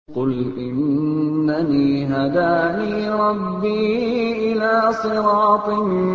قُلْ إِنَّنِي هَدَانِي رَبِّي إِلَىٰ صِرَاطٍ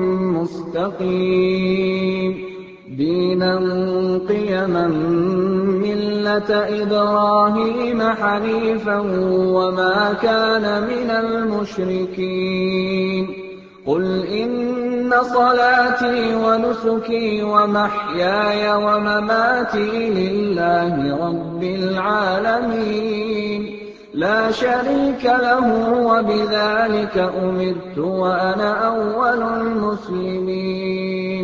مُّسْتَقِيمٍ دِينًا قِيَمًا مِّلَّةَ إِبْرَاهِيمَ حَنِيفًا وَمَا كَانَ مِنَ الْمُشْرِكِينَ قُلْ إِنَّ صَلَاتِي وَنُسُكِي وَمَحْيَايَ وَمَمَاتِي لِلَّهِ رَبِّ الْعَالَمِينَ لَا شَرِيكَ لَهُ وَبِذَٰلِكَ أُمِرْتُ وَأَنَا أَوَّلُ الْمُسْلِمِينَ.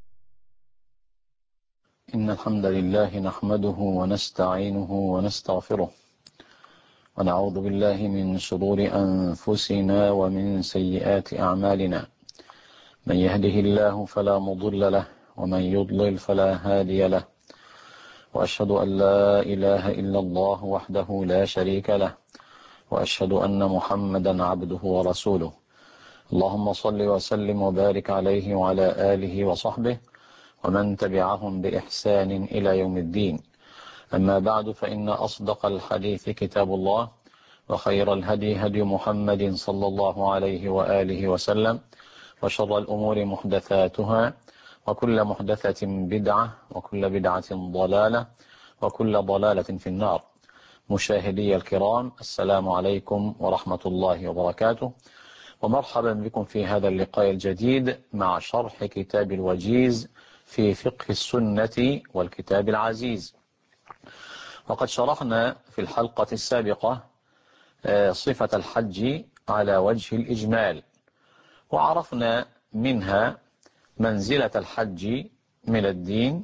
إن الحمد لله نحمده ونستعينه ونستغفره ونعوذ بالله من شرور أنفسنا ومن سيئات أعمالنا. من يهده الله فلا مضل له ومن يضلل فلا هادي له، وأشهد أن لا إله إلا الله وحده لا شريك له، وأشهد أن محمدا عبده ورسوله. اللهم صل وسلم وبارك عليه وعلى آله وصحبه ومن تبعهم بإحسان إلى يوم الدين. أما بعد، فإن أصدق الحديث كتاب الله، وخير الهدي هدي محمد صلى الله عليه وآله وسلم، وشر الأمور محدثاتها، وكل محدثة بدعة، وكل بدعة ضلالة، وكل ضلالة في النار. مشاهدي الكرام، السلام عليكم ورحمة الله وبركاته، ومرحبا بكم في هذا اللقاء الجديد مع شرح كتاب الوجيز في فقه السنة والكتاب العزيز. وقد شرحنا في الحلقة السابقة صفة الحج على وجه الإجمال، وعرفنا منها منزلة الحج من الدين،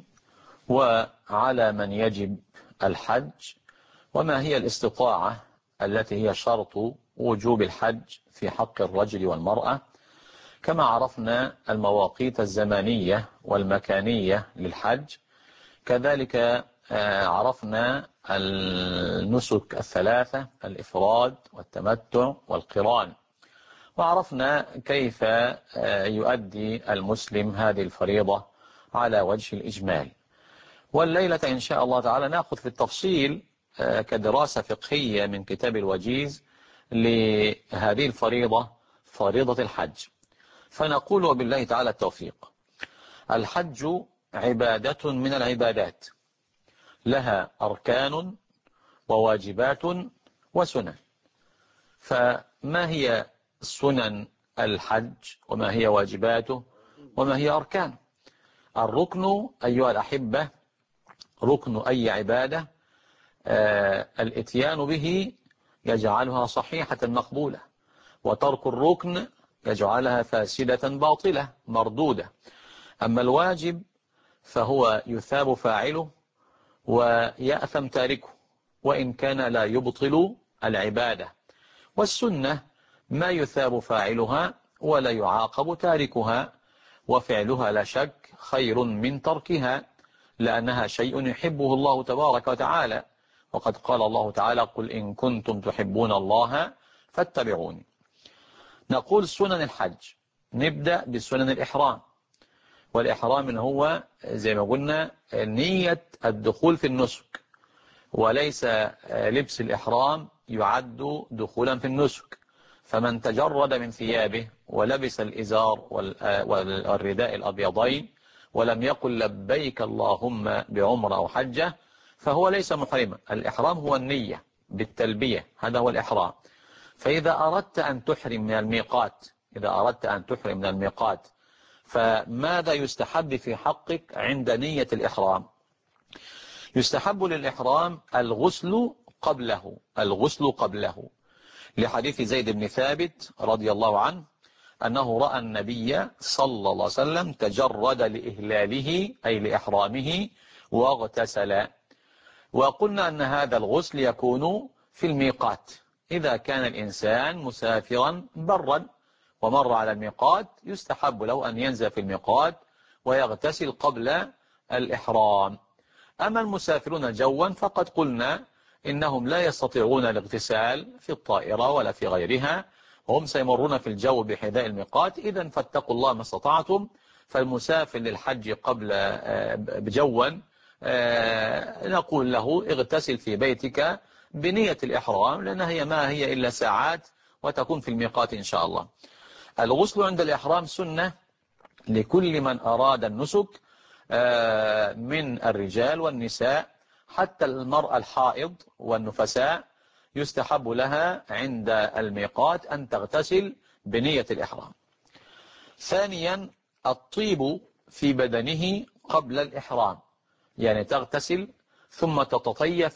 وعلى من يجب الحج، وما هي الاستطاعة التي هي شرط وجوب الحج في حق الرجل والمرأة. كما عرفنا المواقيت الزمانية والمكانية للحج، كذلك عرفنا النسك الثلاثة: الإفراد والتمتع والقران، وعرفنا كيف يؤدي المسلم هذه الفريضة على وجه الإجمال. والليلة إن شاء الله تعالى نأخذ في التفصيل كدراسة فقهية من كتاب الوجيز لهذه الفريضة، فريضة الحج. فنقول وبالله تعالى التوفيق: الحج عبادة من العبادات، لها أركان وواجبات وسنن. فما هي سنن الحج وما هي واجباته وما هي أركانه؟ الركن أيها الأحبة، ركن أي عبادة الاتيان به يجعلها صحيحة مقبولة، وترك الركن يجعلها فاسدة باطلة مردودة. أما الواجب فهو يثاب فاعله ويأثم تاركه، وإن كان لا يبطل العبادة. والسنة ما يثاب فاعلها ولا يعاقب تاركها، وفعلها لا شك خير من تركها، لأنها شيء يحبه الله تبارك وتعالى. وقد قال الله تعالى: قل إن كنتم تحبون الله فاتبعوني. نقول سنن الحج، نبدأ بسنن الإحرام. والإحرام هو زي ما قلنا نية الدخول في النسك، وليس لبس الإحرام يعد دخولا في النسك. فمن تجرد من ثيابه ولبس الإزار والرداء الأبيضين ولم يقل لبيك اللهم بعمرة أو حجة فهو ليس محرما. الإحرام هو النية بالتلبية، هذا هو الإحرام. فإذا أردت أن تحرم من الميقات، فماذا يستحب في حقك عند نية الإحرام؟ يستحب للإحرام الغسل قبله، لحديث زيد بن ثابت رضي الله عنه أنه رأى النبي صلى الله عليه وسلم تجرد لإهلاله أي لإحرامه واغتسل. وقلنا أن هذا الغسل يكون في الميقات، إذا كان الإنسان مسافرا برا ومر على الميقات يستحب له أن ينزل في الميقات ويغتسل قبل الإحرام. أما المسافرون جوا فقد قلنا إنهم لا يستطيعون الاغتسال في الطائرة ولا في غيرها، وهم سيمرون في الجو بحذاء الميقات. إذن فاتقوا الله ما استطعتم. فالمسافر للحج قبل بجوا نقول له اغتسل في بيتك بنية الإحرام، لأنها هي ما هي إلا ساعات وتكون في الميقات إن شاء الله. الغسل عند الإحرام سنة لكل من أراد النسك من الرجال والنساء، حتى المرأة الحائض والنفساء يستحب لها عند الميقات أن تغتسل بنية الإحرام. ثانيا الطيب في بدنه قبل الإحرام، يعني تغتسل ثم تتطيب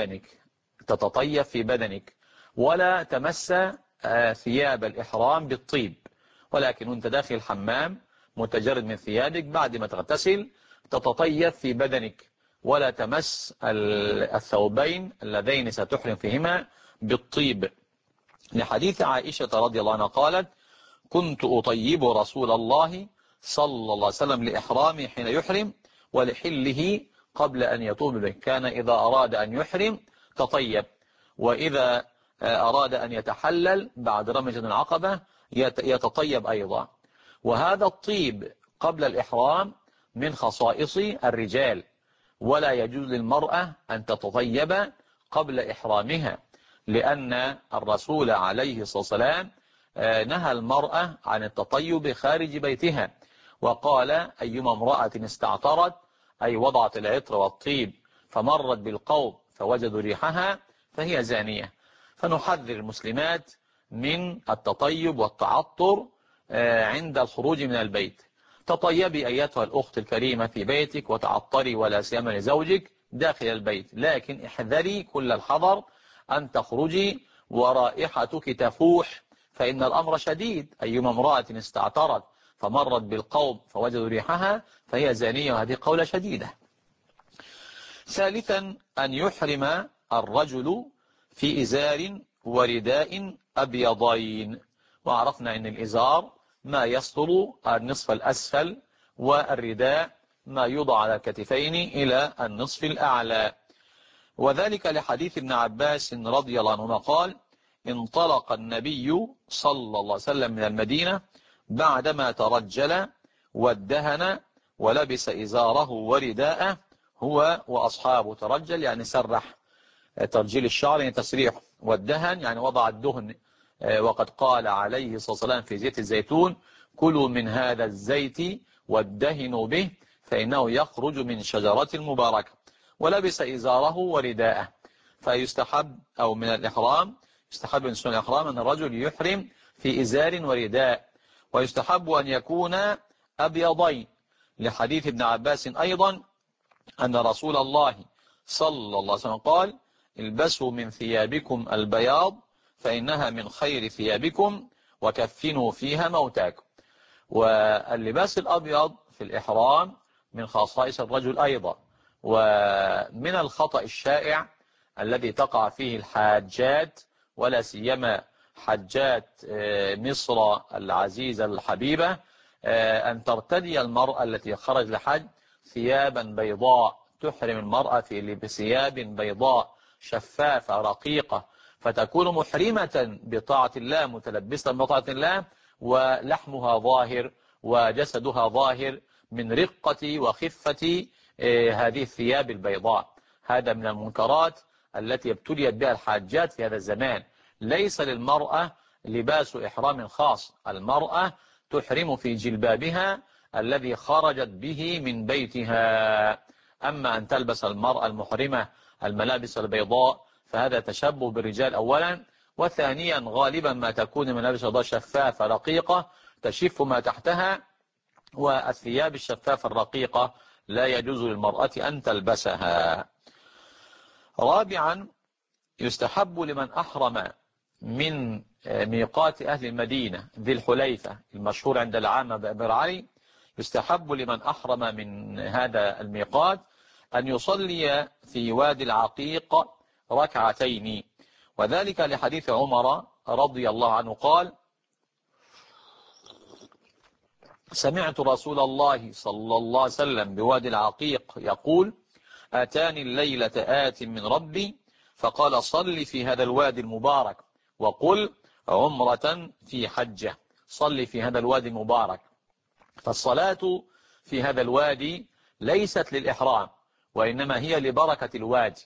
في بدنك ولا تمس ثياب الإحرام بالطيب، ولكن وانت داخل الحمام متجرد من ثيابك بعد ما تغتسل تتطيب في بدنك ولا تمس الثوبين اللذين ستحرم فيهما بالطيب، لحديث عائشة رضي الله عنها قالت: كنت أطيب رسول الله صلى الله عليه وسلم لإحرامي حين يحرم ولحله قبل أن يطوب به، كان إذا أراد أن يحرم تطيب، وإذا أراد أن يتحلل بعد رمي العقبة يتطيب أيضا. وهذا الطيب قبل الإحرام من خصائص الرجال، ولا يجوز للمرأة أن تتطيب قبل إحرامها، لأن الرسول عليه الصلاة والسلام نهى المرأة عن التطيب خارج بيتها، وقال: أيما امرأة استعطرت أي وضعت العطر والطيب فمرت بالقوم فوجدوا ريحها فهي زانية. فنحذر المسلمات من التطيب والتعطر عند الخروج من البيت. تطيبي أيتها الأخت الكريمة في بيتك وتعطري ولا سيما لزوجك داخل البيت، لكن احذري كل الحذر أن تخرجي ورائحتك تفوح، فإن الأمر شديد. أيما امرأة استعطرت فمرت بالقوم فوجدوا ريحها فهي زانية، وهذه قولة شديدة. ثالثا أن يحرم الرجل في إزار ورداء أبيضين، وعرفنا أن الإزار ما يصل النصف الأسفل، والرداء ما يوضع على الكتفين إلى النصف الأعلى، وذلك لحديث ابن عباس رضي الله عنهما قال: انطلق النبي صلى الله عليه وسلم من المدينة بعدما ترجل وادهن ولبس إزاره ورداءه هو وأصحابه. ترجل يعني سرح، ترجيل الشعر يعني تسريح، والدهن يعني وضع الدهن، وقد قال عليه الصلاة والسلام في زيت الزيتون: كلوا من هذا الزيت وادهنوا به فإنه يخرج من شجرة المباركة. ولبس إزاره ورداءه. فيستحب أو من الإحرام يستحب من سنن الإحرام أن الرجل يحرم في إزار ورداء، ويستحب أن يكون أبيضين، لحديث ابن عباس أيضا أن رسول الله صلى الله عليه وسلم قال: البسوا من ثيابكم البياض فإنها من خير ثيابكم وكفنوا فيها موتاكم. واللباس الأبيض في الإحرام من خصائص الرجل أيضا. ومن الخطأ الشائع الذي تقع فيه الحاجات، ولا سيما حجات مصر العزيزة الحبيبة، أن ترتدي المرأة التي خرج لحج ثيابا بيضاء، تحرم المرأة بثياب بيضاء شفافة رقيقة، فتكون محرمة بطاعة الله متلبسة بطاعة الله، ولحمها ظاهر وجسدها ظاهر من رقة وخفة هذه الثياب البيضاء. هذا من المنكرات التي ابتليت بها الحاجات في هذا الزمان. ليس للمرأة لباس إحرام خاص، المرأة تحرم في جلبابها الذي خرجت به من بيتها. أما أن تلبس المرأة المحرمة الملابس البيضاء فهذا تشبه بالرجال أولا، وثانيا غالبا ما تكون الملابس البيضاء شفافة رقيقة تشف ما تحتها، والثياب الشفافة الرقيقة لا يجوز للمرأة أن تلبسها. رابعا يستحب لمن أحرم من ميقات أهل المدينة ذي الحليفة المشهور عند العامة بأمير علي، يستحب لمن أحرم من هذا الميقات أن يصلي في وادي العقيق ركعتين، وذلك لحديث عمر رضي الله عنه قال: سمعت رسول الله صلى الله عليه وسلم بوادي العقيق يقول: أتاني الليلة آت من ربي فقال: صل في هذا الوادي المبارك وقل عمرة في حجة. صل في هذا الوادي المبارك. فالصلاة في هذا الوادي ليست للإحرام، وإنما هي لبركة الوادي،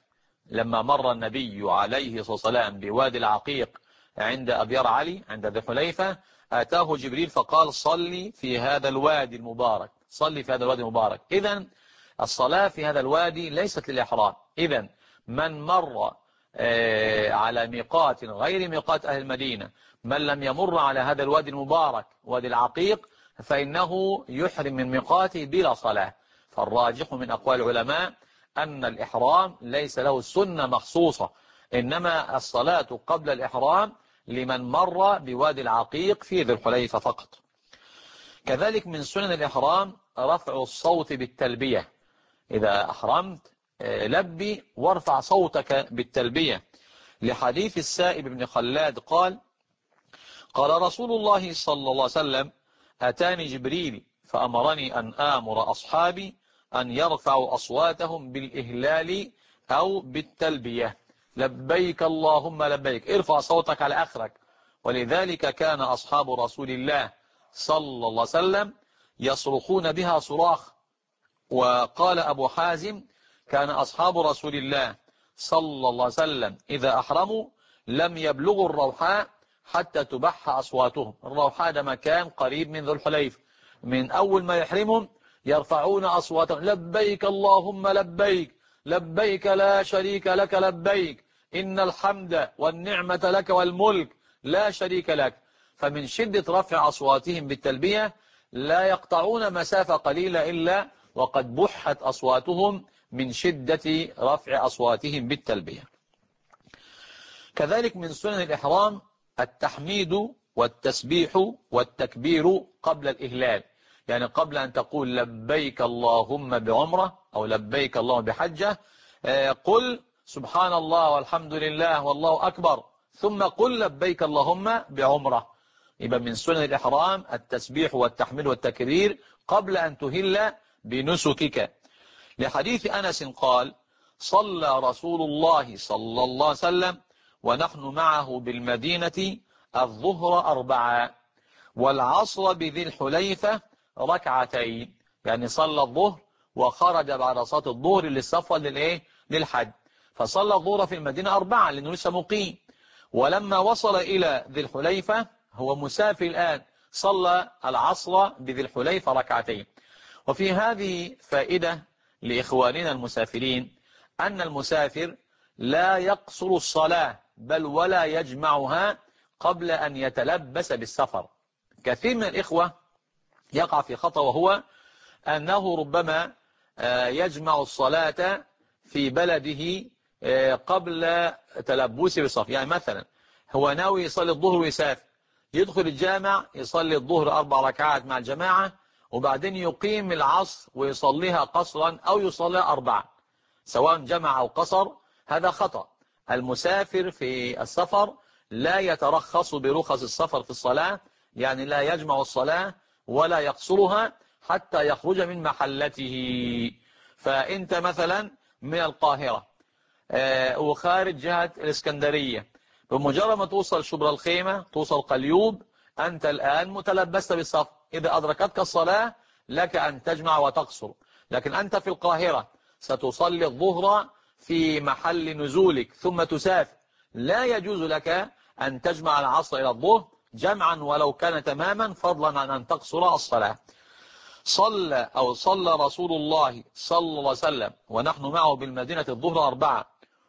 لما مر النبي عليه الصلاة والسلام بوادي العقيق عند أبيار علي عند ذي الحليفة، أتاه جبريل فقال صلي في هذا الوادي المبارك، صلي في هذا الوادي المبارك. إذن الصلاة في هذا الوادي ليست للإحرام. إذن من مر على ميقات غير ميقات أهل المدينة، من لم يمر على هذا الوادي المبارك وادي العقيق، فإنه يحرم من ميقاته بلا صلاة. فالراجح من أقوال العلماء أن الإحرام ليس له سنة مخصوصة، إنما الصلاة قبل الإحرام لمن مر بوادي العقيق في ذي الحليفة فقط. كذلك من سنن الإحرام رفع الصوت بالتلبية. إذا أحرمت لبي وارفع صوتك بالتلبية، لحديث السائب بن خلاد قال قال رسول الله صلى الله عليه وسلم أتاني جبريل فأمرني أن آمر أصحابي أن يرفعوا أصواتهم بالإهلال أو بالتلبية، لبيك اللهم لبيك، ارفع صوتك على آخرك. ولذلك كان أصحاب رسول الله صلى الله عليه وسلم يصرخون بها صراخ. وقال أبو حازم كان أصحاب رسول الله صلى الله عليه وسلم إذا أحرموا لم يبلغوا الروحاء حتى تبح أصواتهم. الروحاء ده مكان قريب من ذو الحليفة، من أول ما يحرمهم يرفعون أصواتهم لبيك اللهم لبيك، لبيك لا شريك لك لبيك، إن الحمد والنعمة لك والملك لا شريك لك. فمن شدة رفع أصواتهم بالتلبية لا يقطعون مسافة قليلة إلا وقد بحت أصواتهم من شدة رفع أصواتهم بالتلبية. كذلك من سنن الإحرام التحميد والتسبيح والتكبير قبل الإهلال، يعني قبل أن تقول لبيك اللهم بعمرة أو لبيك اللهم بحجة، قل سبحان الله والحمد لله والله أكبر، ثم قل لبيك اللهم بعمرة. يبقى من سنن الإحرام التسبيح والتحميد والتكبير قبل أن تهل بنسكك، لحديث أنس قال صلى رسول الله صلى الله عليه وسلم ونحن معه بالمدينة الظهر 4 والعصر بذي الحليفة 2 يعني صلى الظهر وخرج بعد صلاة الظهر للسفر للحج، فصلى الظهر في المدينة 4 لأنه لسه مقيم. ولما وصل إلى ذي الحليفة هو مسافر الآن، صلى العصر بذي الحليفة 2. وفي هذه فائدة لإخواننا المسافرين أن المسافر لا يقصر الصلاة بل ولا يجمعها قبل أن يتلبس بالسفر. كثير من الإخوة يقع في خطأ، وهو أنه ربما يجمع الصلاة في بلده قبل تلبسه بالسفر. يعني مثلا هو ناوي يصلي الظهر ويسافر، يدخل الجامع يصلي الظهر 4 ركعات مع الجماعة، وبعدين يقيم العصر ويصليها قصرا أو يصليها 4، سواء جمع أو قصر. هذا خطأ. المسافر في السفر لا يترخص برخص السفر في الصلاة، يعني لا يجمع الصلاة ولا يقصرها حتى يخرج من محلته. فأنت مثلا من القاهرة وخارج جهة الإسكندرية، بمجرد ما توصل شبرا الخيمة توصل قليوب، أنت الآن متلبست بالسفر. إذا أدركتك الصلاة لك أن تجمع وتقصر، لكن أنت في القاهرة ستصلي الظهر في محل نزولك ثم تسافر، لا يجوز لك أن تجمع العصر إلى الظهر جمعا ولو كان تماما، فضلا عن أن تقصر الصلاة. صلى رسول الله صلى الله عليه وسلم ونحن معه بالمدينة الظهر 4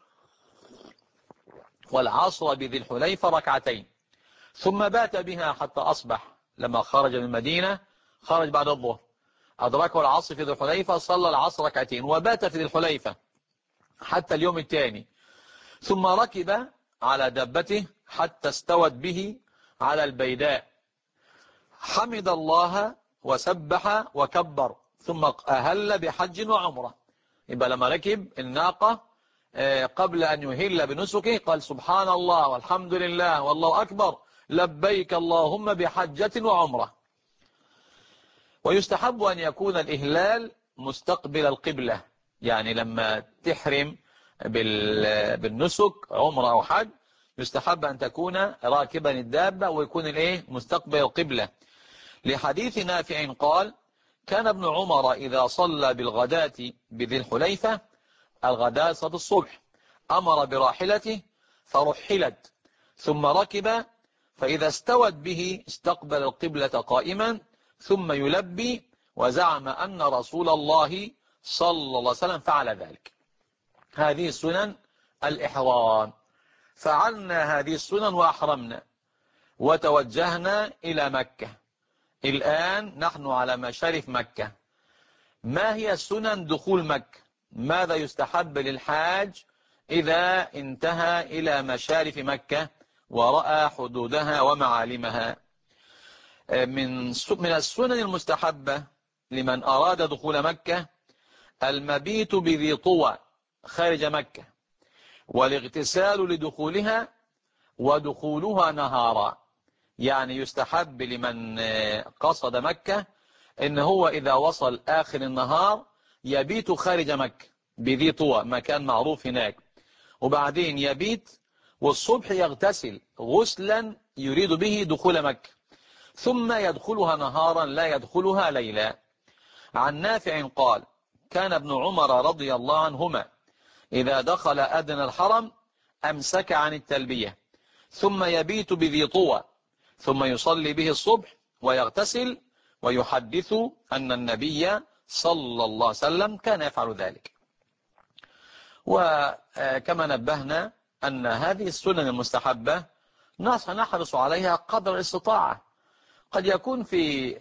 والعصر بذي الحليفة 2 ثم بات بها حتى أصبح. لما خرج من المدينة خرج بعد الظهر، أدركه العصر في ذي الحليفة، صلى العصر 2 وبات في ذي الحليفة حتى اليوم الثاني، ثم ركب على دابته حتى استوت به على البيداء، حمد الله وسبح وكبر، ثم أهل بحج وعمرة. يبقى لما ركب الناقة قبل أن يهل بنسكه قال سبحان الله والحمد لله والله أكبر، لبيك اللهم بحجة وعمرة. ويستحب أن يكون الإهلال مستقبل القبلة، يعني لما تحرم بالنسك عمرة أو حج يستحب أن تكون راكبا الدابة ويكون مستقبل القبلة، لحديث نافع قال كان ابن عمر إذا صلى بالغداة بذي الحليفة، الغداة صلاة الصبح، أمر براحلته فرحلت، ثم ركب، فإذا استوت به استقبل القبلة قائما، ثم يلبي، وزعم أن رسول الله صلى الله عليه وسلم فعل ذلك. هذه سنن الإحرام. فعلنا هذه السنن وأحرمنا وتوجهنا إلى مكة. الآن نحن على مشارف مكة. ما هي سنن دخول مكة؟ ماذا يستحب للحاج إذا انتهى إلى مشارف مكة ورأى حدودها ومعالمها؟ من السنن المستحبة لمن أراد دخول مكة المبيت بذي طوى خارج مكة، والاغتسال لدخولها، ودخولها نهارا. يعني يستحب لمن قصد مكة إن هو إذا وصل آخر النهار يبيت خارج مكة بذي طوى، مكان معروف هناك، وبعدين يبيت، والصبح يغتسل غسلا يريد به دخول مكة، ثم يدخلها نهارا لا يدخلها ليلا. عن نافع قال: كان ابن عمر رضي الله عنهما إذا دخل أدنى الحرم أمسك عن التلبية، ثم يبيت بذي طوى، ثم يصلي به الصبح ويغتسل، ويحدث أن النبي صلى الله عليه وسلم كان يفعل ذلك. وكما نبهنا أن هذه السنن المستحبة نحرص عليها قدر الاستطاعة. قد يكون في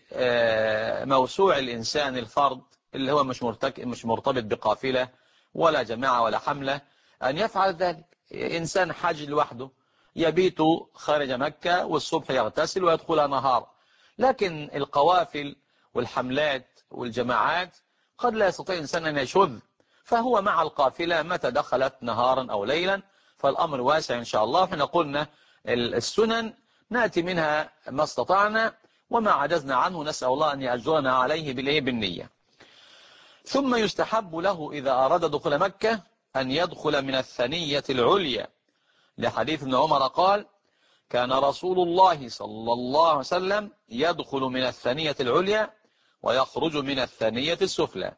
موسوع الإنسان الفرد اللي هو مش مرتبط بقافلة ولا جماعة ولا حملة أن يفعل ذلك. إنسان حاج لوحده يبيت خارج مكة والصبح يغتسل ويدخلها نهار. لكن القوافل والحملات والجماعات قد لا يستطيع إنسان أن يشذ، فهو مع القافلة متى دخلت نهارا أو ليلا، فالأمر واسع إن شاء الله. احنا قلنا السنن نأتي منها ما استطعنا، وما عجزنا عنه نسأل الله أن يأجرنا عليه بالنية. ثم يستحب له إذا أراد دخول مكة أن يدخل من الثنية العليا، لحديث ابن عمر قال: كان رسول الله صلى الله عليه وسلم يدخل من الثنية العليا ويخرج من الثنية السفلى.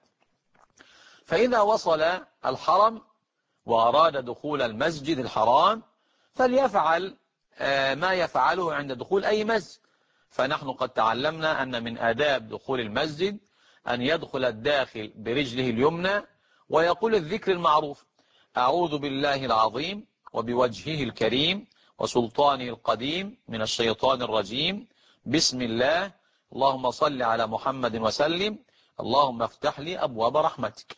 فإذا وصل الحرم وأراد دخول المسجد الحرام فليفعل ما يفعله عند دخول أي مسجد. فنحن قد تعلمنا أن من آداب دخول المسجد أن يدخل الداخل برجله اليمنى ويقول الذكر المعروف: أعوذ بالله العظيم وبوجهه الكريم وسلطانه القديم من الشيطان الرجيم، بسم الله، اللهم صل على محمد وسلم، اللهم افتح لي أبواب رحمتك.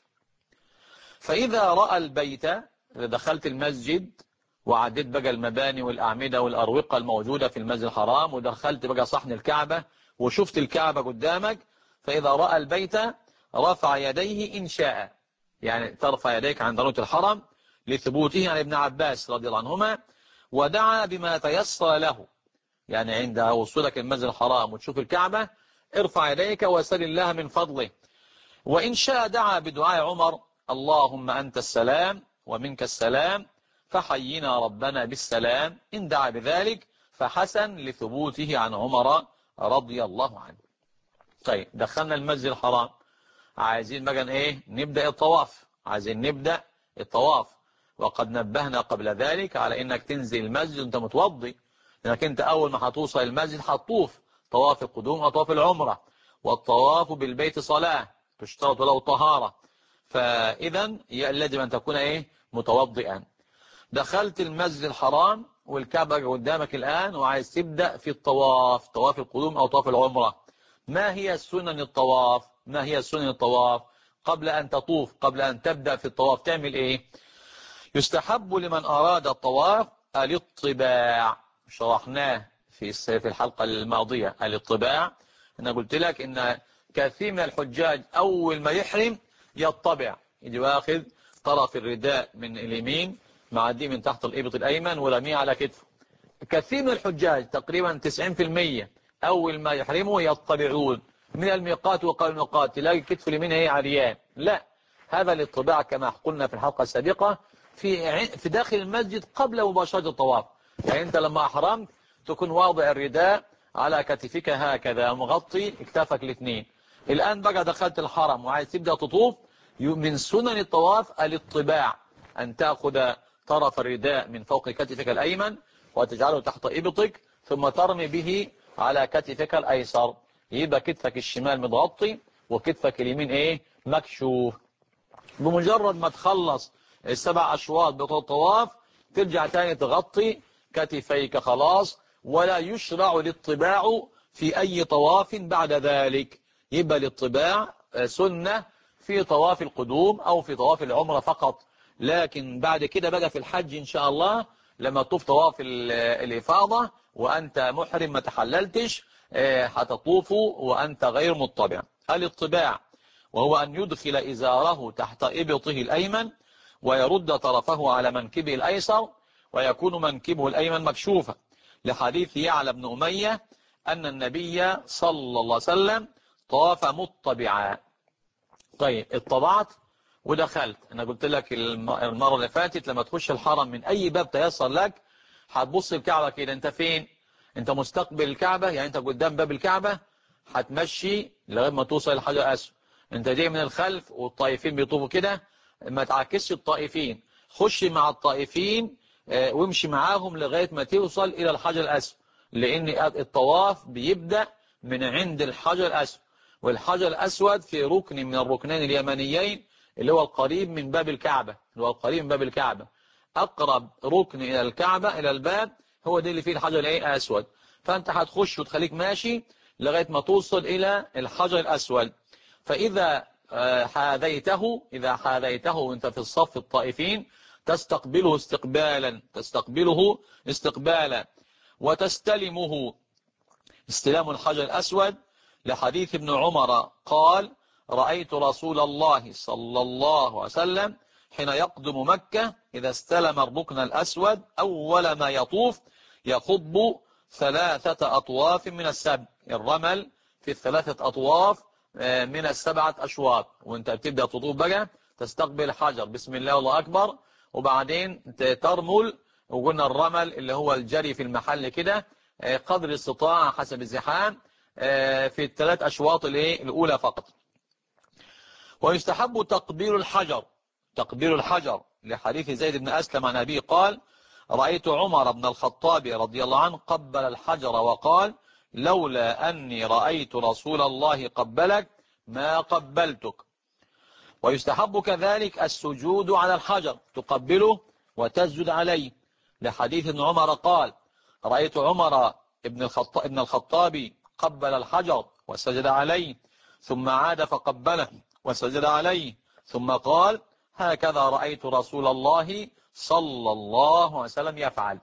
فإذا رأى البيت، إذا دخلت المسجد وعديت بقى المباني والأعمدة والأروقة الموجودة في المسجد الحرام، ودخلت بقى صحن الكعبة وشفت الكعبة قدامك، فإذا رأى البيت رفع يديه إن شاء، يعني ترفع يديك عند رؤية الحرم لثبوته عن ابن عباس رضي الله عنهما، ودعا بما تيسر له. يعني عند وصولك المسجد الحرام وتشوف الكعبة ارفع يديك وسل الله من فضله. وإن شاء دعا بدعاء عمر: اللهم أنت السلام ومنك السلام فحينا ربنا بالسلام. إن دعا بذلك فحسن لثبوته عن عمر رضي الله عنه. طيب دخلنا المسجد الحرام، عايزين بقى نبدأ الطواف. عايزين نبدأ الطواف، وقد نبهنا قبل ذلك على انك تنزل المسجد وانت متوضي، لانك انت اول ما هتوصل المسجد هتطوف طواف القدوم وطواف العمرة، والطواف بالبيت صلاة تشترط له طهارة، فاذا يجب ان تكون متوضئا. دخلت المسجد الحرام والكعبة قدامك الآن وعايز تبدأ في الطواف، طواف القدوم أو طواف العمرة. ما هي سنن الطواف؟ ما هي سنن الطواف قبل أن تطوف، قبل أن تبدأ في الطواف تعمل إيه؟ يستحب لمن أراد الطواف الاطباع، شرحناه في الحلقة الماضية. الاطباع أنا قلت لك إن كثير من الحجاج أول ما يحرم يطبع، يجي واخذ طرف الرداء من اليمين معديه من تحت الإبط الأيمن ورميه على كتفه. كثير من الحجاج تقريبا 90% أول ما يحرموا يطبعون من الميقات وقبل الميقات، تلاقي كتف اليمين عريان. لا، هذا الاطباع كما قلنا في الحلقة السابقة في داخل المسجد قبل مباشرة الطواف. يعني أنت لما أحرمت تكون واضع الرداء على كتفك هكذا مغطي اكتافك الاثنين. الآن بقى دخلت الحرم وعايز تبدأ تطوف، من سنن الطواف الاطباع، أن تأخذ طرف الرداء من فوق كتفك الأيمن وتجعله تحت إبطك، ثم ترمي به على كتفك الأيسر، يبقى كتفك الشمال متغطي وكتفك اليمين مكشوف. بمجرد ما تخلص السبع أشواط بطول الطواف ترجع تاني تغطي كتفيك خلاص، ولا يشرع الاطباع في أي طواف بعد ذلك. يبقى الاطباع سنة في طواف القدوم أو في طواف العمرة فقط، لكن بعد كده بقى في الحج إن شاء الله لما تطوف طواف الإفاضة وأنت محرم ما تحللتش هتطوف وأنت غير مطبع. الاطباع وهو أن يدخل إزاره تحت إبطه الأيمن ويرد طرفه على منكبه الأيسر ويكون منكبه الأيمن مكشوفا، لحديث يعلى بن أمية أن النبي صلى الله عليه وسلم طاف مطبعا. طيب اطبعت ودخلت، أنا قلت لك المرة اللي فاتت لما تخش الحرم من أي باب تيسر لك هتبص الكعبة كده، أنت فين؟ أنت مستقبل الكعبة، يعني أنت قدام باب الكعبة، هتمشي لغاية ما توصل الحجر الأسود. أنت جاي من الخلف والطائفين بيطوفوا كده، ما تعكسش الطائفين، خش مع الطائفين وامشي معاهم لغاية ما توصل إلى الحجر الأسود، لأن الطواف بيبدأ من عند الحجر الأسود، والحجر الأسود في ركن من الركنين اليمانيين اللي هو القريب من باب الكعبة، أقرب ركن إلى الكعبة إلى الباب هو ده اللي فيه الحجر الأسود. فأنت هتخش وتخليك ماشي لغاية ما توصل إلى الحجر الأسود. فإذا حاذيته وانت في الصف الطائفين تستقبله استقبالا وتستلمه استلام الحجر الأسود، لحديث ابن عمر قال: رأيت رسول الله صلى الله عليه وسلم حين يقدم مكة إذا استلم الركن الأسود أول ما يطوف يخض 3 أطواف من السبع، الرمل في 3 أطواف من 7 أشواط، وانت بتبدأ تطوف بقى تستقبل الحجر بسم الله والله أكبر، وبعدين ترمل، وقلنا الرمل اللي هو الجري في المحل كده قدر الاستطاعة حسب الزحام في 3 أشواط الأولى فقط. ويستحب تقبيل الحجر لحديث زيد بن أسلم عن أبيه قال: رأيت عمر بن الخطاب رضي الله عنه قبل الحجر وقال: لولا أني رأيت رسول الله قبلك ما قبلتك. ويستحب كذلك السجود على الحجر، تقبله وتسجد عليه، لحديث ابن عمر قال: رأيت عمر ابن الخطاب قبل الحجر وسجد عليه ثم عاد فقبله وسجد عليه ثم قال: هكذا رأيت رسول الله صلى الله عليه وسلم يفعل.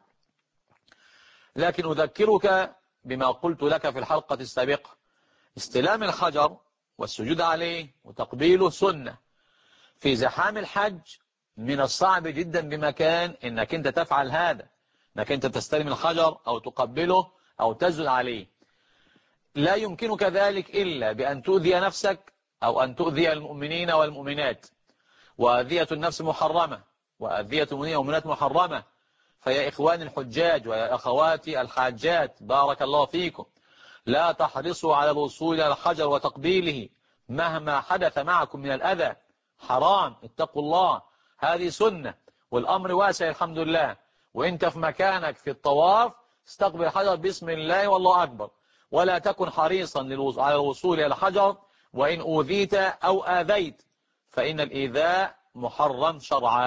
لكن أذكرك بما قلت لك في الحلقة السابقة: استلام الحجر والسجود عليه وتقبيله سنة. في زحام الحج من الصعب جدا بمكان انك انت تفعل هذا، انك انت تستلم الحجر او تقبله او تسجد عليه. لا يمكنك ذلك الا بان تؤذي نفسك او ان تؤذي المؤمنين والمؤمنات، وأذية النفس محرمة، وأذية المؤمنين والمؤمنات محرمة. فيا إخواني الحجاج ويا أخواتي الحاجات بارك الله فيكم، لا تحرصوا على الوصول إلى الحجر وتقبيله مهما حدث معكم من الأذى، حرام، اتقوا الله، هذه سنة والأمر واسع الحمد لله. وانت في مكانك في الطواف استقبل الحجر بسم الله والله أكبر، ولا تكن حريصا على الوصول إلى الحجر، وإن أوذيت أو آذيت فإن الإيذاء محرم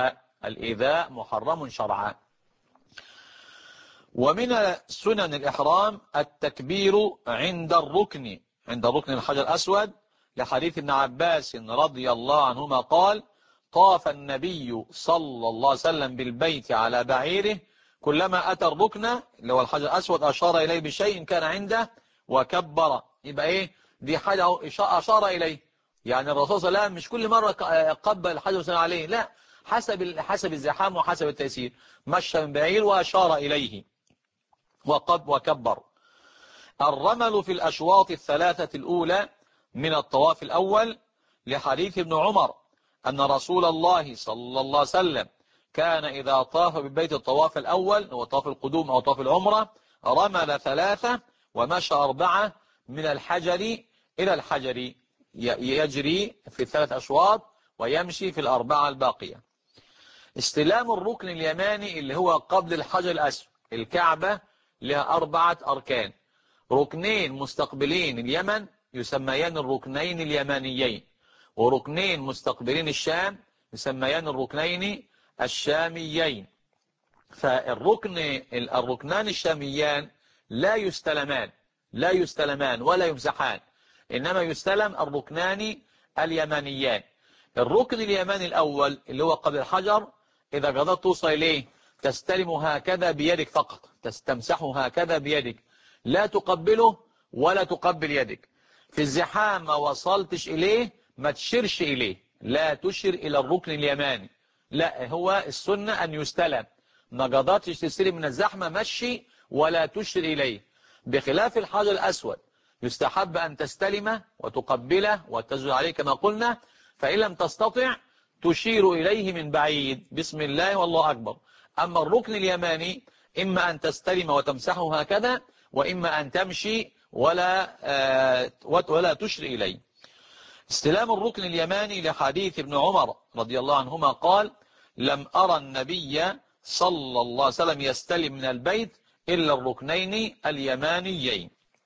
شرعا. ومن سنن الإحرام التكبير عند الركن الحجر الأسود، لحديث ابن عباس رضي الله عنهما قال: طاف النبي صلى الله عليه وسلم بالبيت على بعيره، كلما أتى الركن اللي هو الحجر الأسود أشار إليه بشيء كان عنده وكبر. يبقى دي حاجة أشار إليه، يعني الرسول صلى الله عليه وسلم مش كل مرة قبل الحجر وسلم عليه، لا، حسب الزحام وحسب التيسير، مشى من بعيد وأشار إليه وكبر. الرمل في الأشواط 3 الأولى من الطواف الأول، لحديث ابن عمر أن رسول الله صلى الله عليه وسلم كان إذا طاف ببيت الطواف الأول هو طواف القدوم أو طواف العمرة رمل 3 ومشى 4 من الحجر إلى الحجر، يجري في 3 أشواط ويمشي في 4 الباقية. استلام الركن اليماني اللي هو قبل الحجر الأسود. الكعبة لها 4 أركان، ركنين مستقبلين اليمن يسميان الركنين اليمانيين، وركنين مستقبلين الشام يسميان الركنين الشاميين. الركنان الشاميان لا يستلمان ولا يمسحان، إنما يستلم الركنان اليمانيان. الركن اليماني الأول اللي هو قبل الحجر، إذا قدرت توصل إليه تستلم هكذا بيدك فقط، تستمسحه هكذا بيدك، لا تقبله ولا تقبل يدك. في الزحام ما وصلتش إليه ما تشيرش إليه، لا تشير إلى الركن اليماني، لا، هو السنة أن يستلم. ما قدرتش تستلم من الزحمة مشي ولا تشير إليه. بخلاف الحجر الأسود يستحب أن تستلمه وتقبله وتسجد عليه كما قلنا، فإن لم تستطع تشير إليه من بعيد بسم الله والله أكبر. أما الركن اليماني إما أن تستلم وتمسحه هكذا، وإما أن تمشي ولا تشير إليه. استلام الركن اليماني لحديث ابن عمر رضي الله عنهما قال: لم أرى النبي صلى الله عليه وسلم يستلم من البيت إلا الركنين اليمانيين.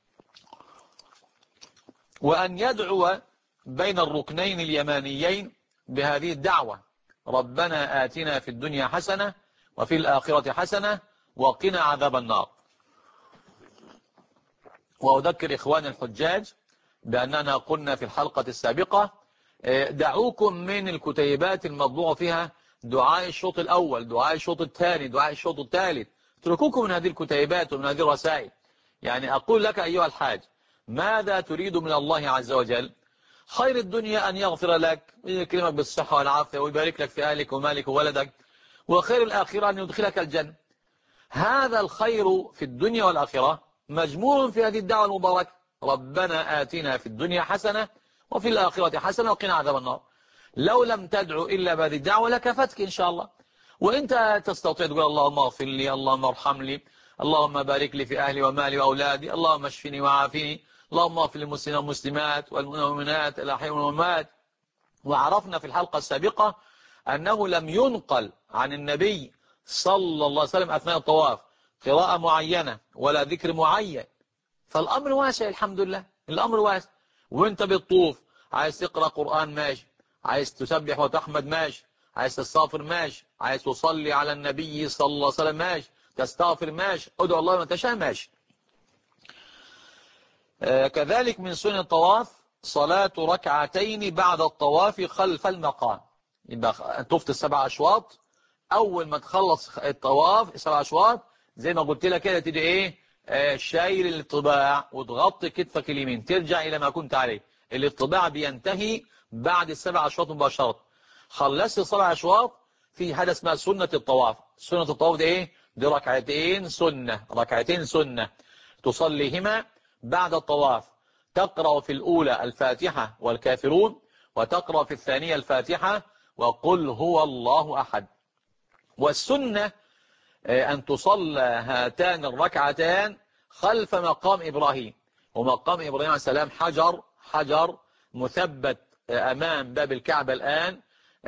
وأن يدعو بين الركنين اليمانيين بهذه الدعوة: ربنا آتنا في الدنيا حسنة وفي الآخرة حسنة وقنا عذاب النار. وأذكر إخوان الحجاج بأننا قلنا في الحلقة السابقة: دعوكم من الكتيبات المطبوعة فيها دعاء الشوط الأول، دعاء الشوط الثاني، دعاء الشوط الثالث، اتركوكم من هذه الكتيبات ومن هذه الرسائل. يعني أقول لك أيها الحاج: ماذا تريد من الله عز وجل؟ خير الدنيا أن يغفر لك ويكرمك بالصحة والعافية ويبارك لك في أهلك ومالك وولدك، وخير الآخرة أن يدخلك الجنة. هذا الخير في الدنيا والآخرة مجموع في هذه الدعوة المباركة: ربنا آتنا في الدنيا حسنة وفي الآخرة حسنة وقنا عذاب النار. لو لم تدعو إلا بهذه الدعوة لكفتك إن شاء الله. وإنت تستطيع تقول: اللهم اغفر لي، اللهم ارحم لي، اللهم بارك لي في أهلي ومالي وأولادي، اللهم اشفني وعافني، اللهم اغفر للمسلمين والمسلمات والمؤمنات الأحياء والأموات. وعرفنا في الحلقة السابقة أنه لم ينقل عن النبي صلى الله عليه وسلم أثناء الطواف قراءة معينة ولا ذكر معين، فالأمر واسع الحمد لله، الأمر واسع. وانت بالطوف عايز تقرأ قرآن ماشي، عايز تسبح وتحمد ماشي، عايز تستغفر ماشي، عايز تصلي على النبي صلى الله عليه وسلم ماشي، تستغفر ماشي، ادعو الله ما تشاء ماشي. كذلك من سنن الطواف صلاة ركعتين بعد الطواف خلف المقام. يبقى طفت 7 أشواط، أول ما تخلص الطواف 7 أشواط زي ما قلت لك كده تدي إيه؟ شايل الاطباع وتغطي كتفك اليمين، ترجع إلى ما كنت عليه. الاطباع بينتهي بعد 7 أشواط مباشرة. خلصت 7 أشواط في حاجة اسمها سنة الطواف. سنة الطواف دي إيه؟ دي ركعتين سنة تصليهما بعد الطواف. تقرأ في الأولى الفاتحة والكافرون، وتقرأ في الثانية الفاتحة وقل هو الله أحد. والسنة أن تصلى هاتان الركعتان خلف مقام إبراهيم. ومقام إبراهيم عليه السلام حجر مثبت أمام باب الكعبة الآن.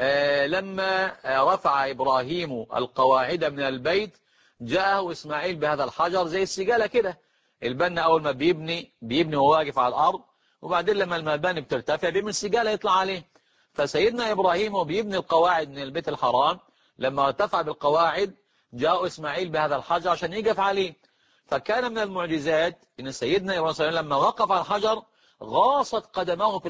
لما رفع إبراهيم القواعد من البيت جاءه إسماعيل بهذا الحجر زي السجالة كده. البنا أول ما بيبني وهو واقف على الأرض، وبعدين لما المباني بترتفع بيبني السجالة يطلع عليه. فسيدنا إبراهيم وبيبني القواعد من البيت الحرام، لما ارتفع بالقواعد جاء إسماعيل بهذا الحجر عشان يقف عليه. فكان من المعجزات إن سيدنا إبراهيم لما وقف على الحجر غاصت قدمه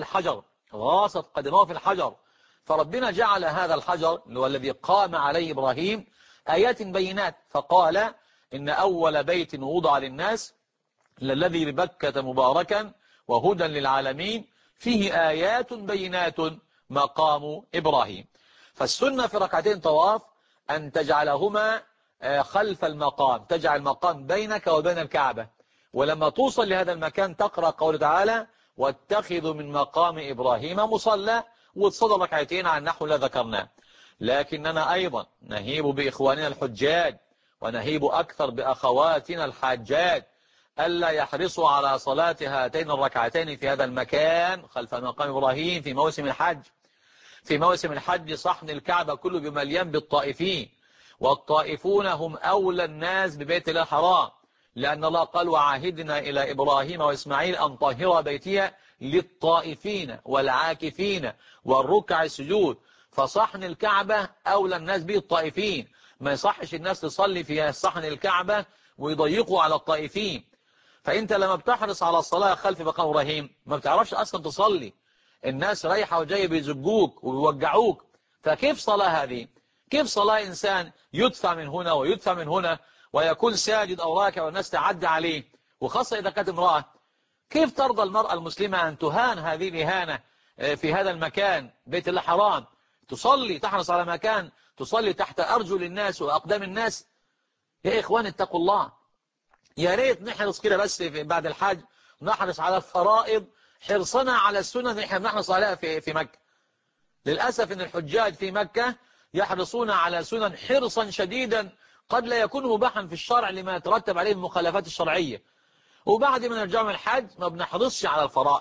في الحجر. فربنا جعل هذا الحجر اللي هو الذي قام عليه إبراهيم آيات بينات، فقال: إن أول بيت وضع للناس للذي ببكة مباركا وهدى للعالمين فيه آيات بينات مقام إبراهيم. فالسنة في ركعتين طواف أن تجعلهما خلف المقام، تجعل المقام بينك وبين الكعبة. ولما توصل لهذا المكان تقرأ قول تعالى: واتخذوا من مقام إبراهيم مصلى، وتصلي ركعتين على النحو الذي ذكرناه. لكننا أيضا نهيب بإخواننا الحجاج ونهيب أكثر بأخواتنا الحاجات ألا يحرصوا على صلاة هاتين الركعتين في هذا المكان خلف مقام إبراهيم في موسم الحج، في موسم الحج صحن الكعبة كله بمليان بالطائفين، والطائفون هم أولى الناس ببيت الله الحرام، لأن الله قال وعاهدنا إلى إبراهيم وإسماعيل أن طهر بيتي للطائفين والعاكفين والركع السجود. فصحن الكعبة أولى الناس به الطائفين، ما يصحش الناس تصلي في صحن الكعبة ويضيقوا على الطائفين. فأنت لما بتحرص على الصلاة خلف مقام إبراهيم ما بتعرفش أصلا تصلي، الناس رايحة وجاية بيزجوك ويوجعوك، فكيف صلاة هذه؟ كيف صلاة إنسان يدفع من هنا ويدفع من هنا ويكون ساجد أو راكع والناس تعدي عليه، وخاصة إذا كانت امرأة؟ كيف ترضى المرأة المسلمة أن تهان هذه الإهانة في هذا المكان بيت الله الحرام؟ تصلي، تحرص على مكان تصلي تحت أرجل الناس وأقدام الناس. يا إخوان اتقوا الله، يا ريت نحرص كده بس بعد الحج نحرص على الفرائض حرصنا على السنن اللي احنا بنحرص عليها في مكة. للأسف ان الحجاج في مكة يحرصون على سنن حرصا شديدا قد لا يكون مباحا في الشرع لما يترتب عليه المخالفات الشرعية، وبعد ما نرجع من الحج ما بنحرصش على الفرائض.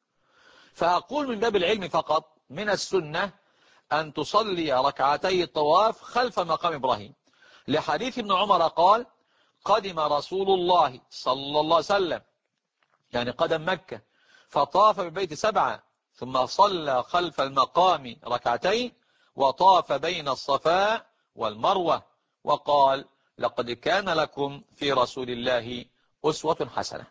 فأقول من باب العلم فقط من السنة أن تصلي ركعتي الطواف خلف مقام إبراهيم، لحديث ابن عمر قال قدم رسول الله صلى الله عليه وسلم، يعني قدم مكة، فطاف بالبيت 7 ثم صلى خلف المقام ركعتين وطاف بين الصفا والمروة وقال لقد كان لكم في رسول الله أسوة حسنة.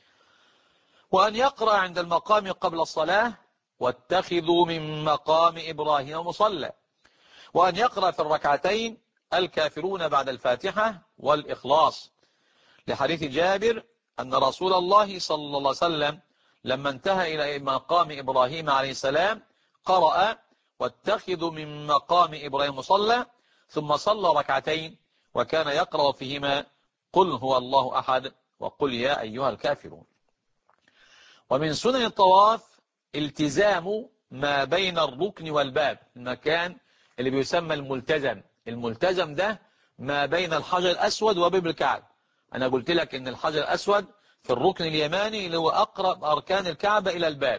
وأن يقرأ عند المقام قبل الصلاة واتخذوا من مقام إبراهيم مصلى، وأن يقرأ في الركعتين الكافرون بعد الفاتحة والإخلاص، لحديث جابر أن رسول الله صلى الله عليه وسلم لما انتهى إلى مقام إبراهيم عليه السلام قرأ واتخذوا من مقام إبراهيم مصلى ثم صلى ركعتين وكان يقرأ فيهما قل هو الله أحد وقل يا أيها الكافرون. ومن سنن الطواف التزام ما بين الركن والباب، المكان اللي بيسمى الملتزم. الملتزم ده ما بين الحجر الأسود وباب الكعبة. أنا قلت لك إن الحجر الأسود في الركن اليماني اللي هو أقرب أركان الكعبة إلى الباب.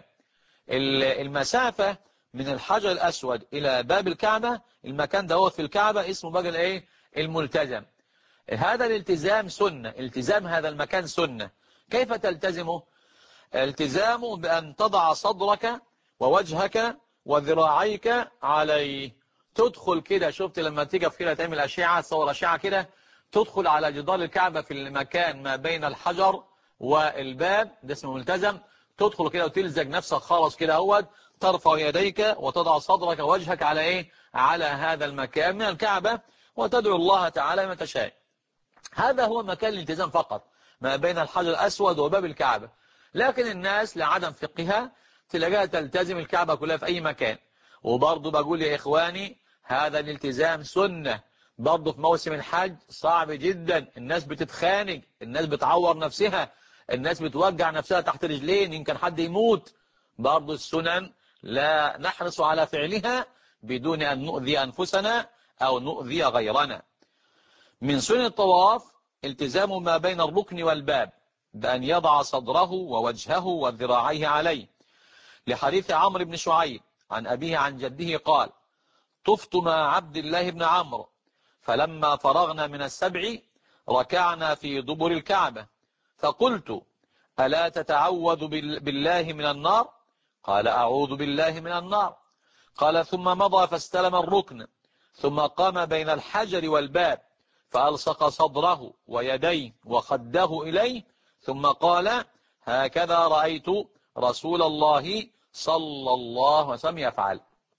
المسافة من الحجر الأسود إلى باب الكعبة، المكان ده هو في الكعبة اسمه بقى الإيه؟ الملتزم. هذا الالتزام سنة، التزام هذا المكان سنة. كيف تلتزمه؟ التزامه بأن تضع صدرك ووجهك وذراعيك عليه، تدخل كده، شفت لما تيجي في كده تعمل أشعة، تصور أشعة كده، تدخل على جدار الكعبة في المكان ما بين الحجر والباب، ده اسمه ملتزم. تدخل كده وتلزق نفسك خالص كده اهوت، ترفع يديك وتضع صدرك ووجهك على ايه؟ على هذا المكان من الكعبة، وتدعو الله تعالى ما تشاء. هذا هو مكان الالتزام فقط ما بين الحجر الأسود وباب الكعبة. لكن الناس لعدم فقهها تلاقيها تلتزم الكعبة كلها في أي مكان. وبرضه بقول يا إخواني هذا الالتزام سنة. برضه في موسم الحج صعب جدا، الناس بتتخانق، الناس بتعور نفسها، الناس بتوجع نفسها تحت رجلين، يمكن حد يموت. برضه السنن لا نحرص على فعلها بدون أن نؤذي أنفسنا أو نؤذي غيرنا. من سنن الطواف التزام ما بين الركن والباب بأن يضع صدره ووجهه وذراعيه عليه، لحديث عمرو بن شعيب عن أبيه عن جده قال طفت مع عبد الله بن عمرو فلما فرغنا من السبع ركعنا في دبر الكعبة فقلت ألا تتعوذ بالله من النار؟ قال أعوذ بالله من النار. قال ثم مضى فاستلم الركن ثم قام بين الحجر والباب فألصق صدره ويديه وخده إليه ثم قال هكذا رأيت رسول الله صلى الله عليه وسلم يفعل.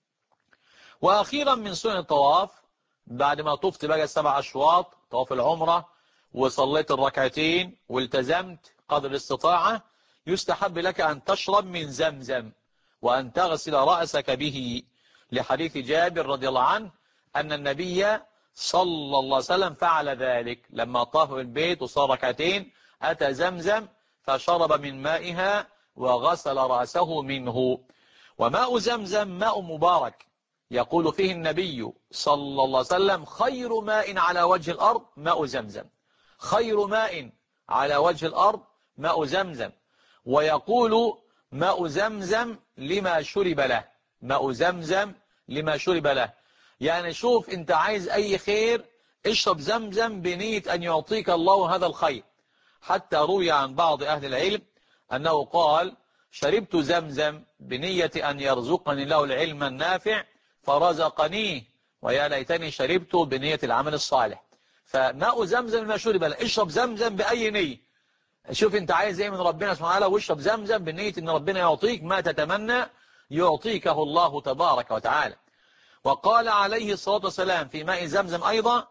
وأخيرا من سنن الطواف بعد ما طفت بقى 7 أشواط طواف العمرة وصليت الركعتين والتزمت قدر الاستطاعة، يستحب لك أن تشرب من زمزم وأن تغسل رأسك به، لحديث جابر رضي الله عنه أن النبي صلى الله عليه وسلم فعل ذلك لما طاف بالبيت وصار ركعتين أتى زمزم فشرب من مائها وغسل رأسه منه. وماء زمزم ماء مبارك يقول فيه النبي صلى الله عليه وسلم خير ماء على وجه الأرض ماء زمزم، خير ماء على وجه الأرض ماء زمزم. ويقول ماء زمزم لما شرب له، ماء زمزم لما شرب له. يعني شوف انت عايز اي خير، اشرب زمزم بنية ان يعطيك الله هذا الخير. حتى روي عن بعض اهل العلم انه قال: شربت زمزم بنية ان يرزقني الله العلم النافع فرزقنيه، ويا ليتني شربت بنية العمل الصالح. فماء زمزم لما شرب له، اشرب زمزم بأي نية. شوف انت عايز ايه من ربنا سبحانه وتعالى، واشرب زمزم بنية ان ربنا يعطيك ما تتمنى، يعطيكه الله تبارك وتعالى. وقال عليه الصلاة والسلام في ماء زمزم أيضا: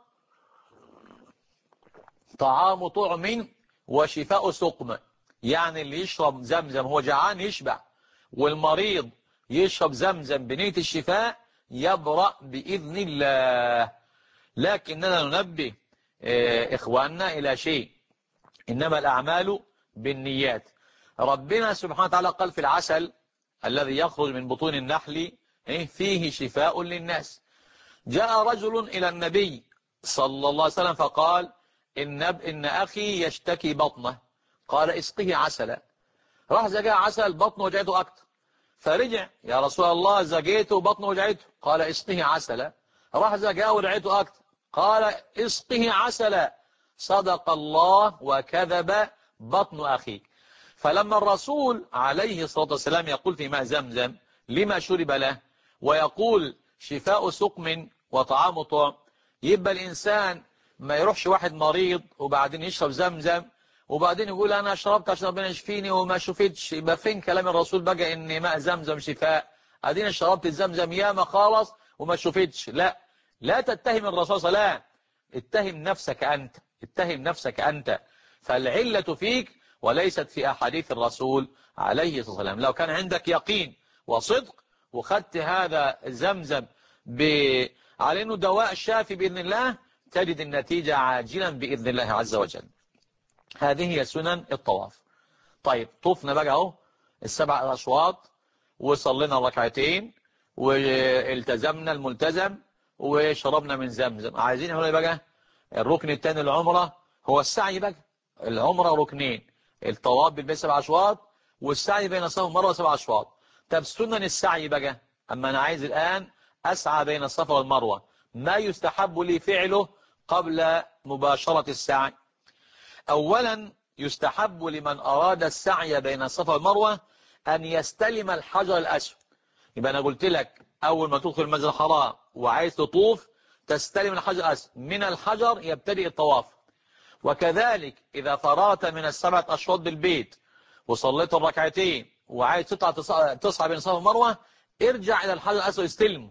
طعام طعم وشفاء سقم. يعني اللي يشرب زمزم هو جعان يشبع، والمريض يشرب زمزم بنية الشفاء يبرأ بإذن الله. لكننا ننبه إخواننا إلى شيء: إنما الأعمال بالنيات. ربنا سبحانه وتعالى قال في العسل الذي يخرج من بطون النحل فيه شفاء للناس. جاء رجل إلى النبي صلى الله عليه وسلم فقال: إن أخي يشتكي بطنه. قال: اسقه عسلا. راح زجاء عسل، بطنه وجعته أكتر. فرجع: يا رسول الله زجيته بطنه وجعته. قال: اسقه عسلا. راح زجاء وجعته أكتر. قال: اسقه عسلا. صدق الله وكذب بطن أخيك. فلما الرسول عليه الصلاة والسلام يقول في ماء زمزم لما شرب له، ويقول شفاء سقم وطعام طعم، يبقى الإنسان ما يروحش واحد مريض وبعدين يشرب زمزم وبعدين يقول أنا شربت عشان ربنا يشفيني وما شفتش. يبقى فين كلام الرسول بقى إن ماء زمزم شفاء؟ أدينا شربت الزمزم ياما خالص وما شفتش. لا، لا تتهم الرسول صلى الله عليه وسلم، اتهم نفسك أنت، اتهم نفسك أنت. فالعلة فيك وليست في أحاديث الرسول عليه الصلاة والسلام. لو كان عندك يقين وصدق وخدت هذا الزمزم على أنه دواء شافي بإذن الله، تجد النتيجة عاجلا بإذن الله عز وجل. هذه هي سنن الطواف. طيب طوفنا بقى اهو السبع أشواط وصلينا الركعتين والتزمنا الملتزم وشربنا من زمزم. عايزين هنا بقى الركن الثاني العمرة، هو السعي بقى. العمرة ركنين: الطواف بالبيت 7 أشواط والسعي بين الصفا والمروة 7 أشواط. طب سنن السعي بقى، أما أنا عايز الآن أسعى بين الصفا والمروة، ما يستحب لي فعله قبل مباشرة السعي؟ أولا يستحب لمن أراد السعي بين الصفا والمروة أن يستلم الحجر الأسود. يبقى أنا قلت لك أول ما تدخل المسجد الحرام وعايز تطوف تستلم الحجر الأسود، من الحجر يبتدئ الطواف. وكذلك إذا فرغت من ال7 أشواط بالبيت وصليت الركعتين وعايز تصعد بين الصفا والمروة، ارجع إلى الحجر الأسود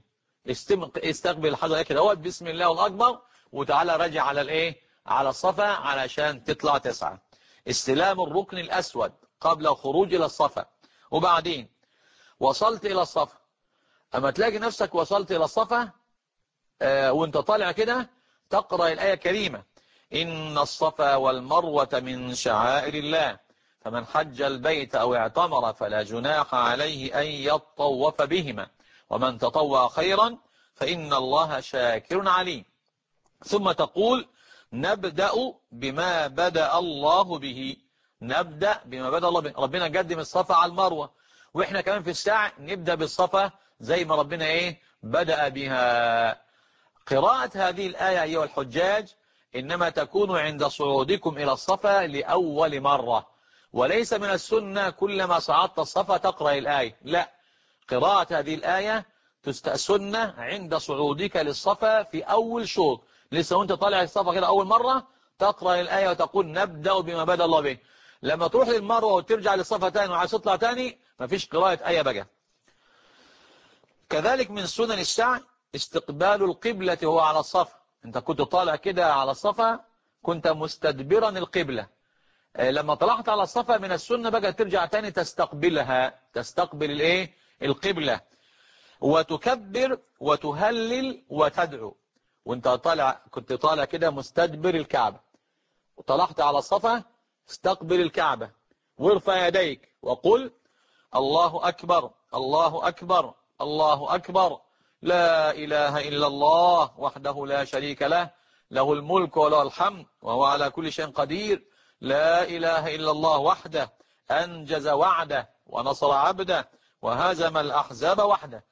استقبل الحجر كده اهوت بسم الله والأكبر، وتعالى راجع على الايه، على الصفا علشان تطلع تسعى. استلام الركن الأسود قبل الخروج إلى الصفا. وبعدين وصلت إلى الصفا، أما تلاقي نفسك وصلت إلى الصفا وانت طالع كده تقرأ الآية الكريمة: إن الصفا والمروة من شعائر الله فمن حج البيت أو اعتمر فلا جناح عليه أن يطوف بهما ومن تطوع خيرا فإن الله شاكر عليم. ثم تقول: نبدأ بما بدأ الله به. نبدأ بما بدأ الله به، ربنا قدم الصفا على المروة، وإحنا كمان في الساعة نبدأ بالصفا زي ما ربنا بدأ بها. قراءة هذه الآية أيها الحجاج إنما تكون عند صعودكم إلى الصفا لأول مرة، وليس من السنة كلما صعدت الصفا تقرأ الآية. لا، قراءة هذه الآية سنة عند صعودك للصفا في أول شوط، لسه وانت طالع الصفا كده أول مرة تقرأ الآية وتقول نبدأ بما بدأ الله به. لما تروح للمروة وترجع للصفا تاني وعايز تطلع تاني مفيش قراءة آية بقى. كذلك من سنن السعي استقبال القبلة وهو على الصفا. انت كنت طالع كده على الصفا كنت مستدبرا القبلة، لما طلعت على الصفا من السنة بقى ترجع تاني تستقبلها، تستقبل القبلة، وتكبر وتهلل وتدعو. وانت كنت طالع كده مستدبر الكعبة وطلعت على الصفا، استقبل الكعبة وارفع يديك وقل: الله أكبر الله أكبر الله أكبر لا إله إلا الله وحده لا شريك له له الملك وله الحمد وهو على كل شيء قدير لا إله إلا الله وحده أنجز وعده ونصر عبده وهزم الأحزاب وحده.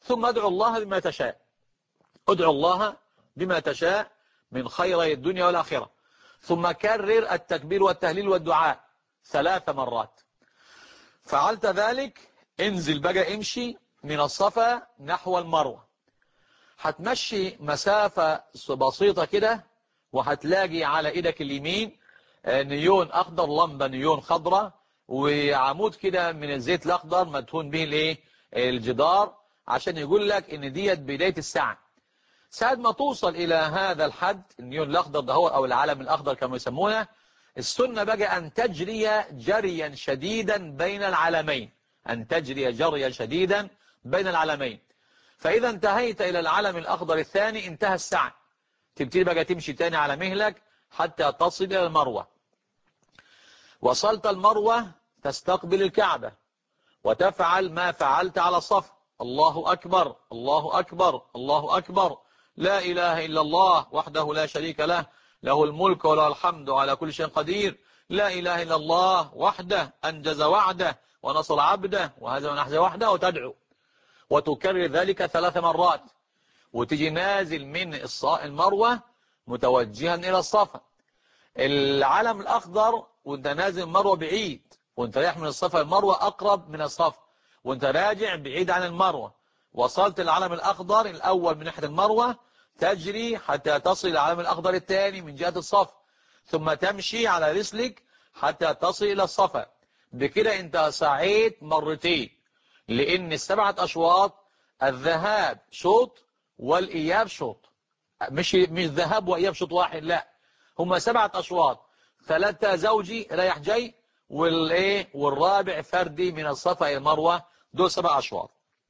ثم ادعو الله بما تشاء. ادعو الله بما تشاء من خيري الدنيا والآخرة. ثم كرر التكبير والتهليل والدعاء 3 مرات. فعلت ذلك، انزل بقى امشي من الصفا نحو المروة. هتمشي مسافة بسيطة كده، وهتلاقي على ايدك اليمين نيون اخضر، لمبة نيون خضراء، وعمود كده من الزيت الاخضر مدهون به الايه الجدار، عشان يقول لك ان ديت بداية الساعة. ساعة ما توصل الى هذا الحد النيون الاخضر ده هو او العلم الاخضر كما يسمونه، السنة بقى ان تجري جريا شديدا بين العلمين، ان تجري جريا شديدا بين العلمين. فاذا انتهيت الى العلم الاخضر الثاني انتهى السعي، تبتدي بقى تمشي تاني على مهلك حتى تصل الى المروة. وصلت المروة تستقبل الكعبة وتفعل ما فعلت على الصف: الله أكبر الله أكبر الله أكبر، لا إله إلا الله وحده لا شريك له، له الملك وله الحمد على كل شيء قدير، لا إله إلا الله وحده أنجز وعده ونصر عبده وهزم من أحزاب وحده، وتدعو وتكرر ذلك 3 مرات. وتجي نازل من المروة متوجها إلى الصفا. العلم الأخضر وانت نازل المروة بعيد، وانت رايح من الصفا المروة أقرب من الصفا، وانت راجع بعيد عن المروة. وصلت العلم الأخضر الأول من ناحية المروة، تجري حتى تصل العلم الأخضر الثاني من جهة الصفا، ثم تمشي على رسلك حتى تصل إلى الصفا. بكده انت سعيت مرتين، لأن 7 أشواط الذهاب شوط والإياب شوط، مش ذهاب وإياب شوط واحد، لا، هم 7 أشواط، 3 زوجي رايح جاي والرابع فردي من الصفا إلى المروة، دول 7 أشواط.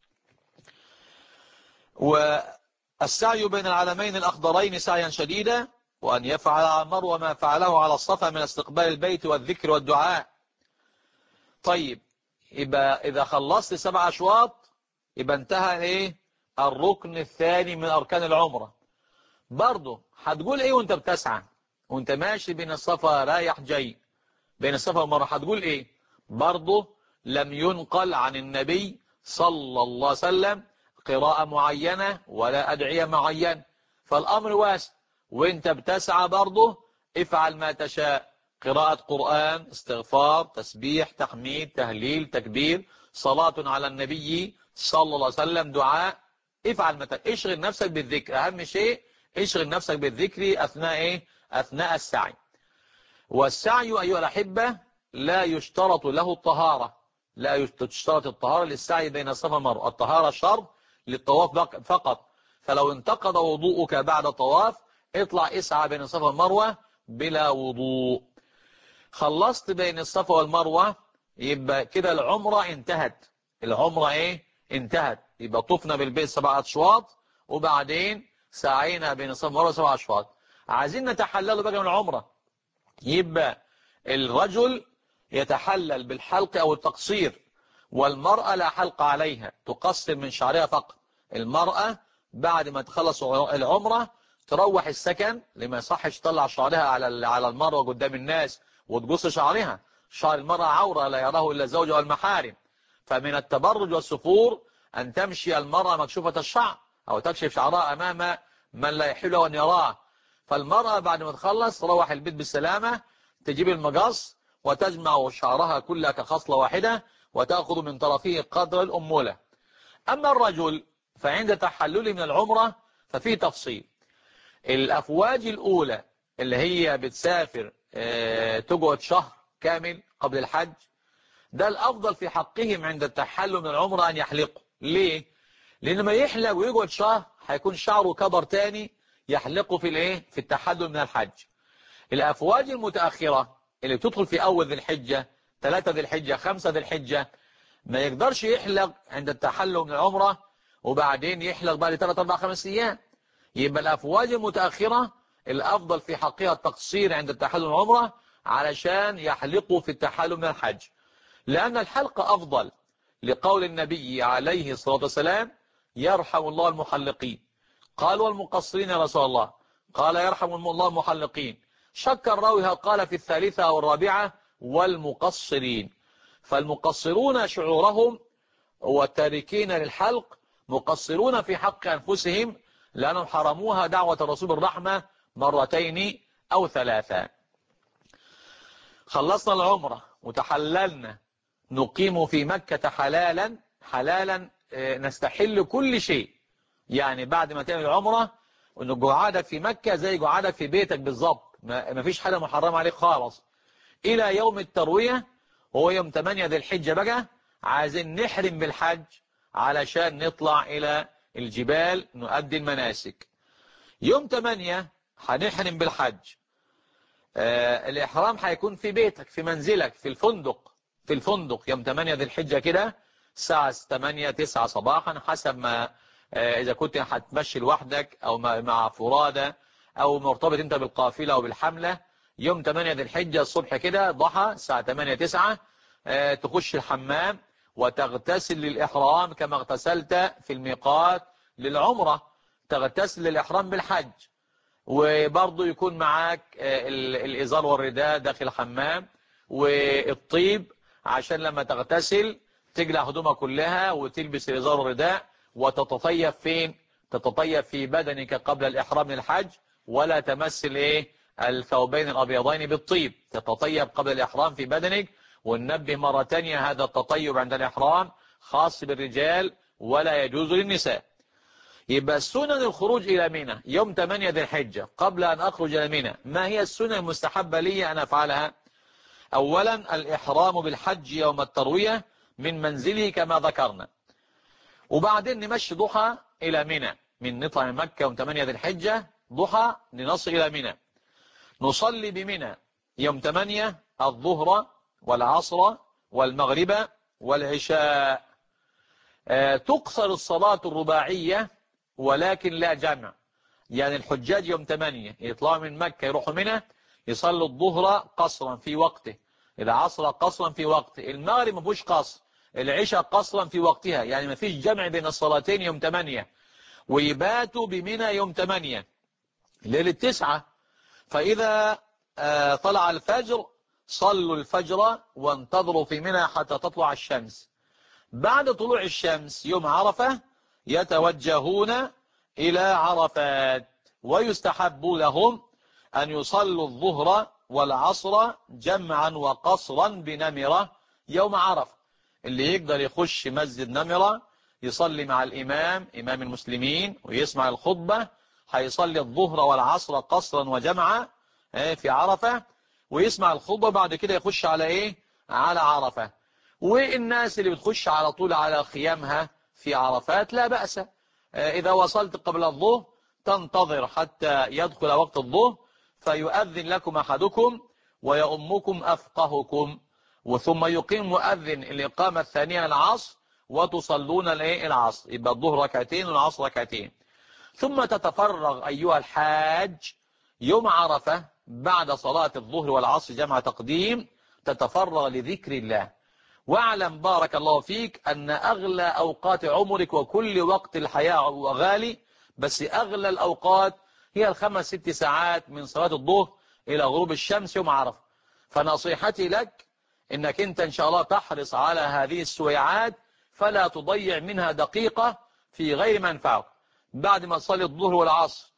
والسعي بين العلمين الأخضرين سعيا شديدا، وأن يفعل على المروة ما فعله على الصفا من استقبال البيت والذكر والدعاء. طيب، يبقى إذا خلصت 7 أشواط يبقى انتهى الركن الثاني من أركان العمرة. برضه هتقول وانت بتسعى وانت ماشي بين الصفا رايح جاي بين الصفا والمروة، هتقول برضه لم ينقل عن النبي صلى الله عليه وسلم قراءة معينة ولا أدعية معينة، فالأمر واسع. وانت بتسعى برضه افعل ما تشاء: قراءة قرآن، استغفار، تسبيح، تحميد، تهليل، تكبير، صلاة على النبي صلى الله عليه وسلم، دعاء، افعل ما تشاء. اشغل نفسك بالذكر، أهم شيء اشغل نفسك بالذكر أثناء السعي. والسعي أيها الأحبة لا يشترط له الطهارة، لا تشترط الطهارة للسعي بين الصفا والمروة، الطهارة شرط للطواف فقط. فلو انتقض وضوءك بعد الطواف اطلع اسعى بين الصفا والمروة بلا وضوء. خلصت بين الصفا والمروة يبقى كده العمرة انتهت. العمرة انتهت، يبقى طفنا بالبيت 7 أشواط، وبعدين سعينا بين الصفا والمروة 7 أشواط. عايزين نتحلل بقى من العمرة، يبقى الرجل يتحلل بالحلق أو التقصير، والمرأة لا حلق عليها، تقصر من شعرها فقط. المرأة بعد ما تخلص العمرة تروح السكن، لما يصحش تطلع شعرها على المروة قدام الناس وتقص شعرها. شعر المرأة عورة لا يراه إلا الزوج والمحارم. فمن التبرج والسفور أن تمشي المرأة مكشوفة الشعر أو تكشف شعرها أمام من لا يحل أن يراه. فالمرأة بعد ما تخلص تروح البيت بالسلامة، تجيب المقص وتجمع شعرها كلها كخصلة واحدة وتأخذ من طرفه قدر الأمولة. أما الرجل فعند تحلله من العمرة ففيه تفصيل. الأفواج الأولى اللي هي بتسافر تقعد شهر كامل قبل الحج، ده الأفضل في حقهم عند التحلل من العمرة أن يحلقوا. ليه؟ لأن ما يحلق ويقعد شهر هيكون شعره كبر تاني يحلقه في التحلل من الحج. الأفواج المتأخرة اللي بتدخل في أول ذي الحجة، 3 ذي الحجة، 5 ذي الحجة، ما يقدرش يحلق عند التحلل من العمرة وبعدين يحلق بعد 3 4 5 أيام. يبقى الأفواج المتأخرة الأفضل في حقها التقصير عند التحلل من العمرة علشان يحلقوا في التحلل من الحج، لأن الحلق أفضل، لقول النبي عليه الصلاة والسلام: يرحم الله المحلقين. قال والمقصرين يا رسول الله؟ قال يرحم الله المحلقين. شك الراوي هل قال في الثالثة أو الرابعة والمقصرين. فالمقصرون شعورهم والتاركين للحلق مقصرون في حق أنفسهم لأنهم حرموها دعوة الرسول بالرحمة مرتين أو ثلاثة. خلصنا العمرة وتحللنا، نقيم في مكة حلالا نستحل كل شيء. يعني بعد ما تعمل العمرة أن قعادك في مكة زي قعادك في بيتك بالضبط، ما فيش حاجة محرمة عليك خالص إلى يوم التروية، وهو يوم 8 ذي الحجة. بقى عايزين نحرم بالحج علشان نطلع إلى الجبال نؤدي المناسك. يوم 8 هنحرم بالحج. الإحرام هيكون في بيتك، في منزلك، في الفندق يوم 8 ذي الحجة كده الساعة 8 9 صباحا، حسب ما إذا كنت هتمشي لوحدك أو مع فرادة أو مرتبط أنت بالقافلة أو بالحملة. يوم 8 ذي الحجة الصبح كده ضحى الساعة 8 9 تخش الحمام وتغتسل للإحرام كما اغتسلت في الميقات للعمرة، تغتسل للإحرام بالحج. وبرضه يكون معاك الإزار والرداء داخل الحمام والطيب عشان لما تغتسل تقلع هدومك كلها وتلبس الإزار والرداء وتتطيب فين؟ تتطيب في بدنك قبل الإحرام للحج، ولا تمس الثوبين الأبيضين بالطيب، تتطيب قبل الإحرام في بدنك. وننبه مرة تانية هذا التطيب عند الإحرام خاص بالرجال ولا يجوز للنساء. يبقى سنن الخروج إلى منى يوم 8 ذي الحجة. قبل أن أخرج إلى منى ما هي السنن المستحبة لي أن أفعلها؟ أولا الإحرام بالحج يوم التروية من منزله كما ذكرنا، وبعدين نمشي ضحى إلى منى، من نطلع من مكة يوم 8 ذي الحجة ضحى لنصل إلى منى. نصلي بمنى يوم 8 الظهر والعصر والمغرب والعشاء. تقصر الصلاة الرباعية ولكن لا جمع. يعني الحجاج يوم 8 يطلعوا من مكة يروحوا منى يصلوا الظهر قصرا في وقته، العصر قصرا في وقته، المغرب ما فيهوش قصر، العشاء قصرا في وقتها، يعني ما فيش جمع بين الصلاتين يوم 8، ويباتوا بمنى يوم 8 ليلة 9. فإذا طلع الفجر صلوا الفجر وانتظروا في منى حتى تطلع الشمس. بعد طلوع الشمس يوم عرفة يتوجهون إلى عرفات، ويستحب لهم أن يصلوا الظهر والعصر جمعا وقصرا بنمرة يوم عرفة. اللي يقدر يخش مسجد نمرة يصلي مع الإمام إمام المسلمين ويسمع الخطبة، هيصلي الظهر والعصر قصرا وجمعا في عرفة ويسمع الخطبة، بعد كده يخش على على عرفة. والناس اللي بتخش على طول على خيامها في عرفات لا بأس، إذا وصلت قبل الظهر تنتظر حتى يدخل وقت الظهر فيؤذن لكم أحدكم ويؤمكم أفقهكم، وثم يقيم مؤذن الإقامة الثانية العصر وتصلون العصر، يبقى الظهر ركعتين والعصر ركعتين. ثم تتفرغ أيها الحاج يوم عرفة بعد صلاة الظهر والعصر جمع تقديم، تتفرغ لذكر الله. واعلم بارك الله فيك أن أغلى أوقات عمرك وكل وقت الحياة غالي، بس أغلى الأوقات هي 5-6 ساعات من صلاة الظهر إلى غروب الشمس يوم عرفة. فنصيحتي لك إنك أنت إن شاء الله تحرص على هذه السويعات فلا تضيع منها دقيقة في غير منفعه. بعد ما تصلي الظهر والعصر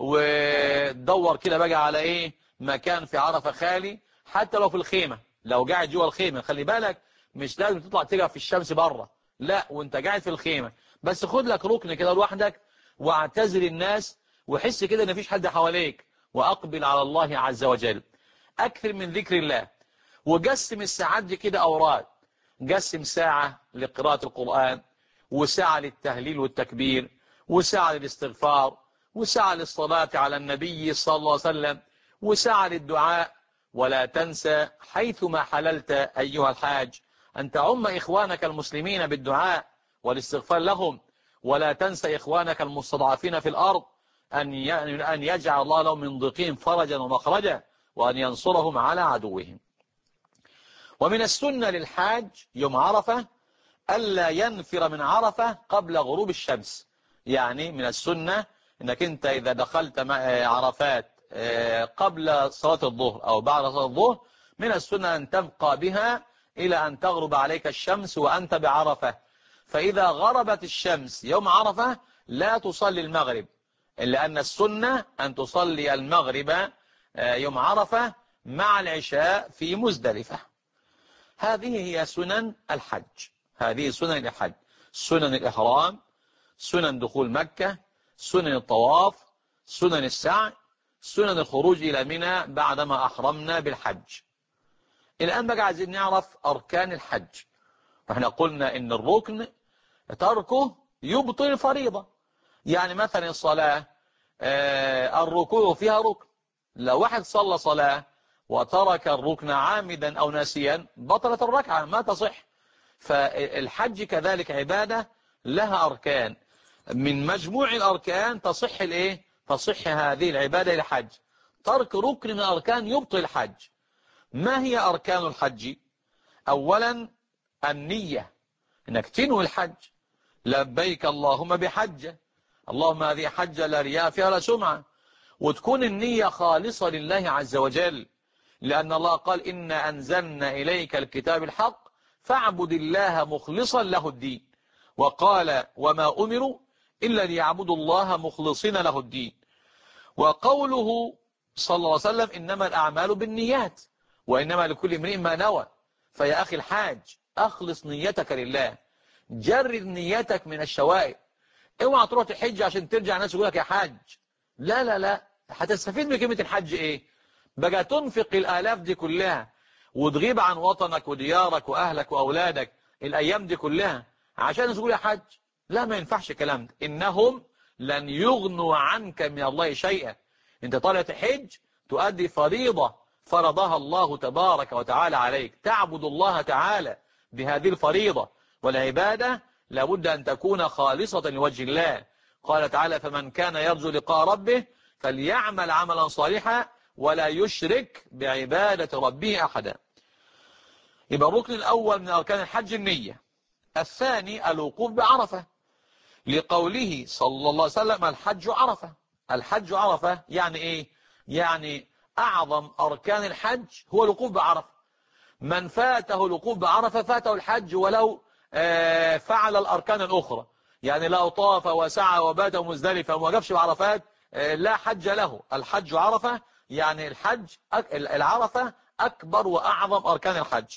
وتدور كده بقى على مكان في عرفة خالي، حتى لو في الخيمة، لو قاعد جوه الخيمة خلي بالك مش لازم تطلع تقف في الشمس بره، لا، وانت قاعد في الخيمة بس خد لك ركن كده لوحدك واعتزل الناس وحس كده ان مفيش حد حواليك، واقبل على الله عز وجل. اكثر من ذكر الله، وقسم الساعات دي كده اوراد، قسم ساعة لقراءة القرآن، وساعة للتهليل والتكبير، وساعة للاستغفار، وساعة للصلاة على النبي صلى الله عليه وسلم، وساعة للدعاء. ولا تنسى حيثما حللت أيها الحاج أن تعم إخوانك المسلمين بالدعاء والاستغفار لهم، ولا تنسى إخوانك المستضعفين في الأرض أن يجعل الله لهم من ضيقهم فرجا ومخرجا، وأن ينصرهم على عدوهم. ومن السنة للحاج يوم عرفة ألا ينفر من عرفة قبل غروب الشمس. يعني من السنة أنك أنت إذا دخلت عرفات قبل صلاة الظهر أو بعد صلاة الظهر، من السنة أن تبقى بها إلى أن تغرب عليك الشمس وأنت بعرفة. فإذا غربت الشمس يوم عرفة لا تصلي المغرب، لأن السنة أن تصلي المغرب يوم عرفة مع العشاء في مزدلفة. هذه هي سنن الحج، هذه سنن الحج: سنن الإحرام، سنن دخول مكة، سنن الطواف، سنن السعي، سنن الخروج إلى منى بعدما أحرمنا بالحج. الآن بقى عايزين نعرف أركان الحج. فإحنا قلنا إن الركن تركه يبطل الفريضة. يعني مثلا الصلاة الركوع فيها ركن، لو واحد صلى صلاة وترك الركن عامدا أو ناسيا بطلت الركعة ما تصح. فالحج كذلك عبادة لها أركان، من مجموع الأركان تصح الإيه؟ تصح هذه العبادة الحج. ترك ركن من الأركان يبطل الحج. ما هي أركان الحج؟ أولا النية، إنك تنوي الحج، لبيك اللهم بحجة، اللهم هذه حجة لا رياء فيها لا سمعة، وتكون النية خالصة لله عز وجل، لأن الله قال إنا أنزلنا إليك الكتاب الحق فاعبد الله مخلصا له الدين، وقال وما أمروا إلا ليعبدوا الله مخلصين له الدين. وقوله صلى الله عليه وسلم إنما الأعمال بالنيات وإنما لكل امرئ ما نوى. فيا أخي الحاج أخلص نيتك لله، جرد نيتك من الشوائب. اوعى تروح تحج عشان ترجع الناس يقول لك يا حاج. لا لا لا، هتستفيد من كلمة الحج ايه؟ بقى تنفق الآلاف دي كلها وتغيب عن وطنك وديارك وأهلك وأولادك الأيام دي كلها عشان تقول يا حج؟ لا، ما ينفعش الكلام ده. إنهم لن يغنوا عنك من الله شيئا. انت طالع تحج تؤدي فريضة فرضها الله تبارك وتعالى عليك، تعبد الله تعالى بهذه الفريضة. والعبادة لابد أن تكون خالصة لوجه الله. قال تعالى فمن كان يرجو لقاء ربه فليعمل عملا صالحا ولا يشرك بعبادة ربه أحدا. يبقى الركن الأول من أركان الحج النية. الثاني الوقوف بعرفة، لقوله صلى الله عليه وسلم الحج عرفة. الحج عرفة يعني إيه؟ يعني أعظم أركان الحج هو الوقوف بعرفة. من فاته الوقوف بعرفة فاته الحج ولو فعل الأركان الأخرى. يعني لو طاف وسعى وبات مزدلفا وما وقفش بعرفات لا حج له. الحج عرفة، يعني العرفة أكبر وأعظم أركان الحج.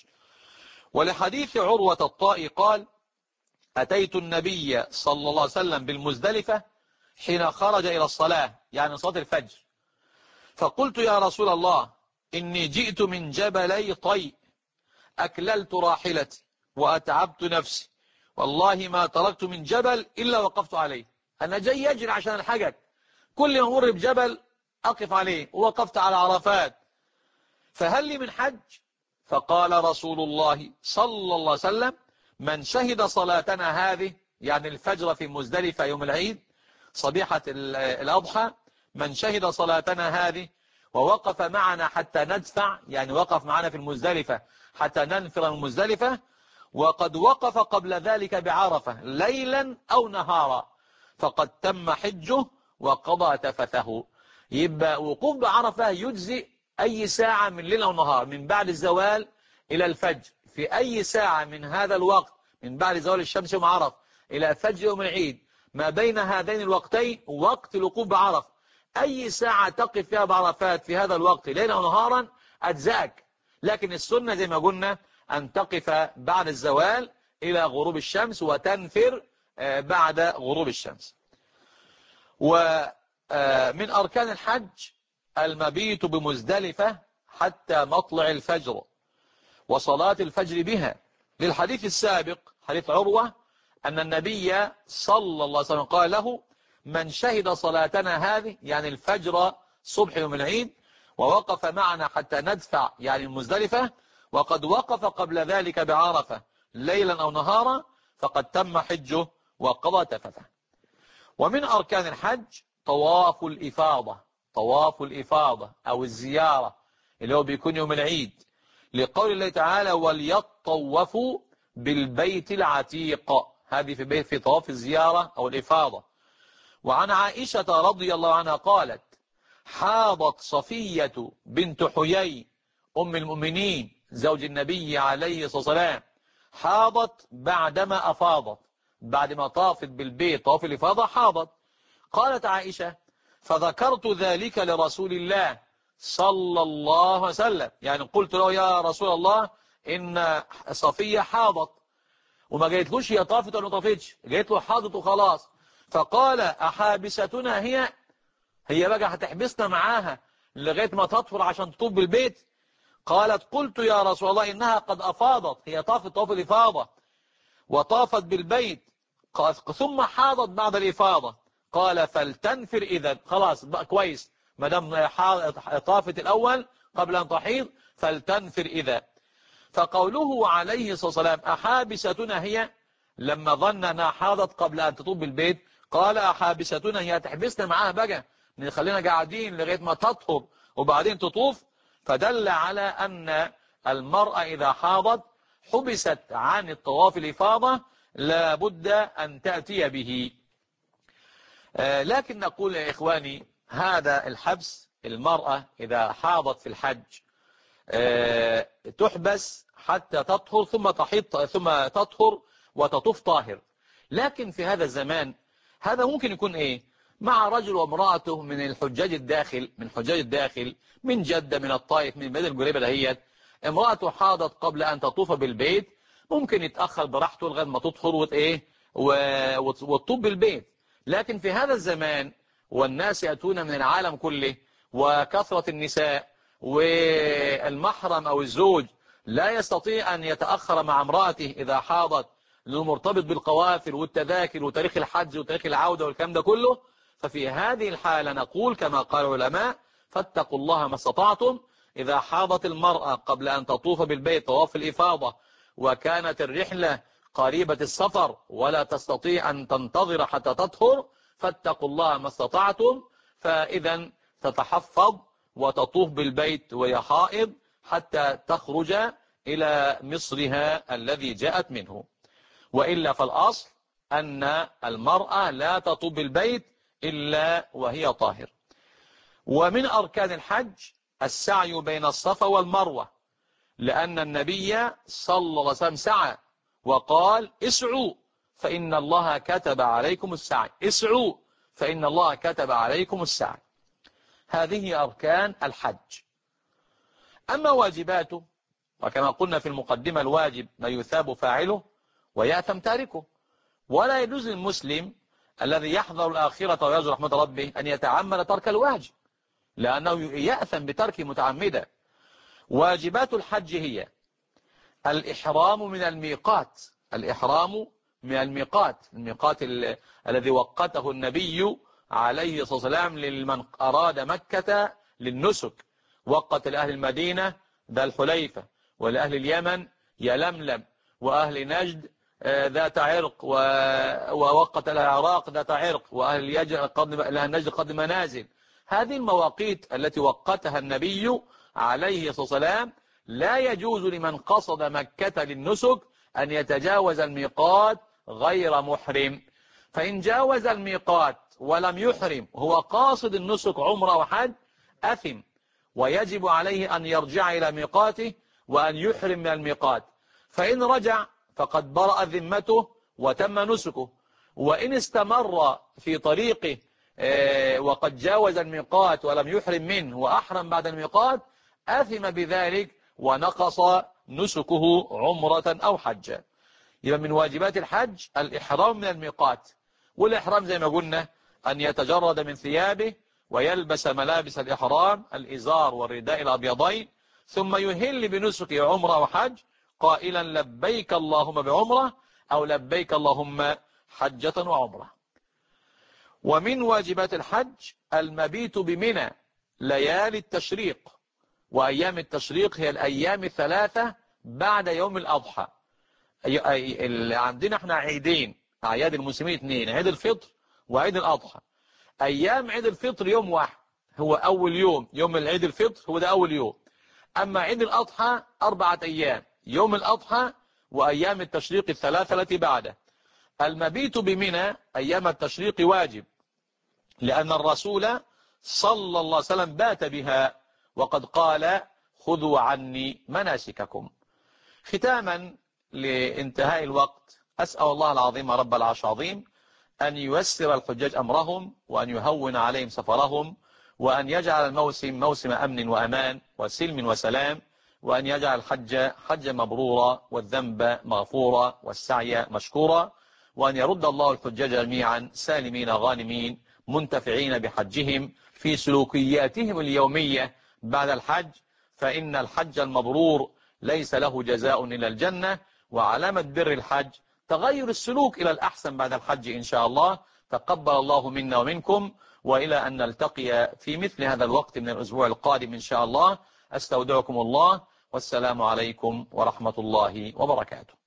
ولحديث عروة الطائي قال أتيت النبي صلى الله عليه وسلم بالمزدلفة حين خرج إلى الصلاة، يعني صلاة الفجر، فقلت يا رسول الله إني جئت من جبلي طي أكللت راحلتي وأتعبت نفسي، والله ما تركت من جبل إلا وقفت عليه. أنا جاي يجري عشان الحجج، كل ما أمر بجبل أقف عليه، ووقفت على عرفات، فهل لي من حج؟ فقال رسول الله صلى الله عليه وسلم من شهد صلاتنا هذه، يعني الفجر في مزدلفة يوم العيد صبيحة الأضحى، من شهد صلاتنا هذه ووقف معنا حتى ندفع، يعني وقف معنا في المزدلفة حتى ننفر من المزدلفة، وقد وقف قبل ذلك بعرفة ليلا أو نهارا، فقد تم حجه وقضى تفثه. يبقى وقوف بعرفة يجزئ أي ساعة من ليل أو نهار، من بعد الزوال إلى الفجر، في أي ساعة من هذا الوقت من بعد زوال الشمس يوم عرفة إلى فجر يوم العيد، ما بين هذين الوقتين وقت الوقوف بعرفة، أي ساعة تقف فيها بعرفات في هذا الوقت ليلا ونهارا أجزاك. لكن السنة زي ما قلنا أن تقف بعد الزوال إلى غروب الشمس وتنفر بعد غروب الشمس. ومن أركان الحج المبيت بمزدلفة حتى مطلع الفجر وصلاة الفجر بها، للحديث السابق حديث عروة أن النبي صلى الله عليه وسلم قال له من شهد صلاتنا هذه، يعني الفجر صبح يوم العيد، ووقف معنا حتى ندفع، يعني المزدلفة، وقد وقف قبل ذلك بعرفة ليلا أو نهارا، فقد تم حجه وقضى تفثه. ومن أركان الحج طواف الإفاضة، طواف الإفاضة أو الزيارة اللي هو بيكون يوم العيد، لقول الله تعالى وليطوفوا بالبيت العتيق، هذه في طواف الزيارة أو الإفاضة. وعن عائشة رضي الله عنها قالت حاضت صفية بنت حيي أم المؤمنين زوج النبي عليه الصلاة والسلام، حاضت بعدما أفاضت، بعد ما طافت بالبيت طواف الإفاضة حاضت. قالت عائشة فذكرت ذلك لرسول الله صلى الله عليه وسلم، يعني قلت له يا رسول الله إن صفية حاضت، وما جايتلوش هي طافت ولا ما طافتش، جايت له حاضت وخلاص. فقال أحابستنا هي بقى هتحبسنا معاها لغاية ما تطهر عشان تطوف بالبيت؟ قالت قلت يا رسول الله إنها قد أفاضت، هي طافت طواف الإفاضة وطافت بالبيت ثم حاضت بعد الإفاضة. قال فلتنفر إذا، خلاص بقى كويس ما دام طافت الأول قبل أن تحيض فلتنفر إذا. فقوله عليه الصلاة والسلام أحابستنا هي، لما ظن أنها حاضت قبل أن تطوف بالبيت قال أحابستنا هي، تحبسنا معاها بقى نخلينا قاعدين لغاية ما تطهر وبعدين تطوف. فدل على أن المرأة إذا حاضت حبست عن الطواف الإفاضة لابد أن تأتي به. لكن نقول يا إخواني هذا الحبس، المرأة إذا حاضت في الحج تحبس حتى تطهر ثم تحيض ثم تطهر وتطوف طاهر. لكن في هذا الزمان هذا ممكن يكون إيه؟ مع رجل وامرأته من الحجاج الداخل، من حجاج الداخل، من جدة، من الطائف، من بلد القريبة دهيت، امرأته حاضت قبل أن تطوف بالبيت، ممكن يتأخر براحته لغاية ما تطهر وتطوف بالبيت. لكن في هذا الزمان والناس يأتون من العالم كله وكثرة النساء، والمحرم أو الزوج لا يستطيع أن يتأخر مع امرأته إذا حاضت لأنه مرتبط بالقوافل والتذاكر وتاريخ الحج وتاريخ العودة والكلام ده كله. ففي هذه الحالة نقول كما قال العلماء فاتقوا الله ما استطعتم. إذا حاضت المرأة قبل أن تطوف بالبيت طواف الإفاضة وكانت الرحلة قريبة السفر ولا تستطيع أن تنتظر حتى تطهر فاتقوا الله ما استطعتم، فإذا تتحفظ وتطوف بالبيت وهي حائض حتى تخرج إلى مصرها الذي جاءت منه. وإلا فالأصل أن المرأة لا تطوف بالبيت إلا وهي طاهر. ومن أركان الحج السعي بين الصفا والمروة، لأن النبي صلى الله عليه وسلم سعى وقال اسعوا فإن الله كتب عليكم السعي، اسعوا فإن الله كتب عليكم السعي. هذه أركان الحج. أما واجباته وكما قلنا في المقدمة الواجب ما يثاب فاعله ويأثم تاركه، ولا يجوز للمسلم الذي يحذر الآخرة ويرجو رحمة ربه أن يتعمد ترك الواجب لأنه يأثم بترك متعمدا. واجبات الحج هي الإحرام من الميقات، الإحرام من الميقات، الذي وقته النبي عليه الصلاة والسلام لمن أراد مكة للنسك، وقت لأهل المدينة ذا الحليفة، ولأهل اليمن يلملم، وأهل نجد ذات عرق، ووقت العراق ذات عرق، وأهل نجد قد منازل. هذه المواقيت التي وقتها النبي عليه الصلاة والسلام لا يجوز لمن قصد مكة للنسك أن يتجاوز الميقات غير محرم. فإن جاوز الميقات ولم يحرم هو قاصد النسك عمره وحج أثم، ويجب عليه أن يرجع إلى ميقاته وأن يحرم من الميقات. فإن رجع فقد برأ ذمته وتم نسكه، وإن استمر في طريقه وقد جاوز الميقات ولم يحرم منه وأحرم بعد الميقات أثم بذلك ونقص نسكه عمرة أو حجة. يبقى من واجبات الحج الإحرام من الميقات، والإحرام زي ما قلنا أن يتجرد من ثيابه ويلبس ملابس الإحرام الإزار والرداء الأبيضين، ثم يهل بنسك عمرة وحج قائلا لبيك اللهم بعمرة أو لبيك اللهم حجة وعمرة. ومن واجبات الحج المبيت بمنى ليالي التشريق، وأيام التشريق هي الأيام الثلاثة بعد يوم الأضحى. عندنا احنا عيدين، أعياد المسلمين اثنين، عيد الفطر وعيد الأضحى. أيام عيد الفطر يوم واحد هو أول يوم، يوم العيد الفطر هو ده أول يوم. أما عيد الأضحى 4 أيام، يوم الأضحى وأيام التشريق الثلاثة التي بعده. المبيت بمنى أيام التشريق واجب، لأن الرسول صلى الله عليه وسلم بات بها وقد قال خذوا عني مناسككم. ختاما لانتهاء الوقت أسأل الله العظيم رب العرش العظيم أن ييسر الحجاج أمرهم، وأن يهون عليهم سفرهم، وأن يجعل الموسم موسم أمن وأمان وسلم وسلام، وأن يجعل الحج حجا مبرورا والذنب مغفورا والسعي مشكورا، وأن يرد الله الحجاج جميعا سالمين غانمين منتفعين بحجهم في سلوكياتهم اليومية بعد الحج، فإن الحج المبرور ليس له جزاء إلا الجنة، وعلامة بر الحج تغير السلوك إلى الأحسن بعد الحج إن شاء الله. تقبل الله منا ومنكم، وإلى أن نلتقي في مثل هذا الوقت من الأسبوع القادم إن شاء الله، أستودعكم الله، والسلام عليكم ورحمة الله وبركاته.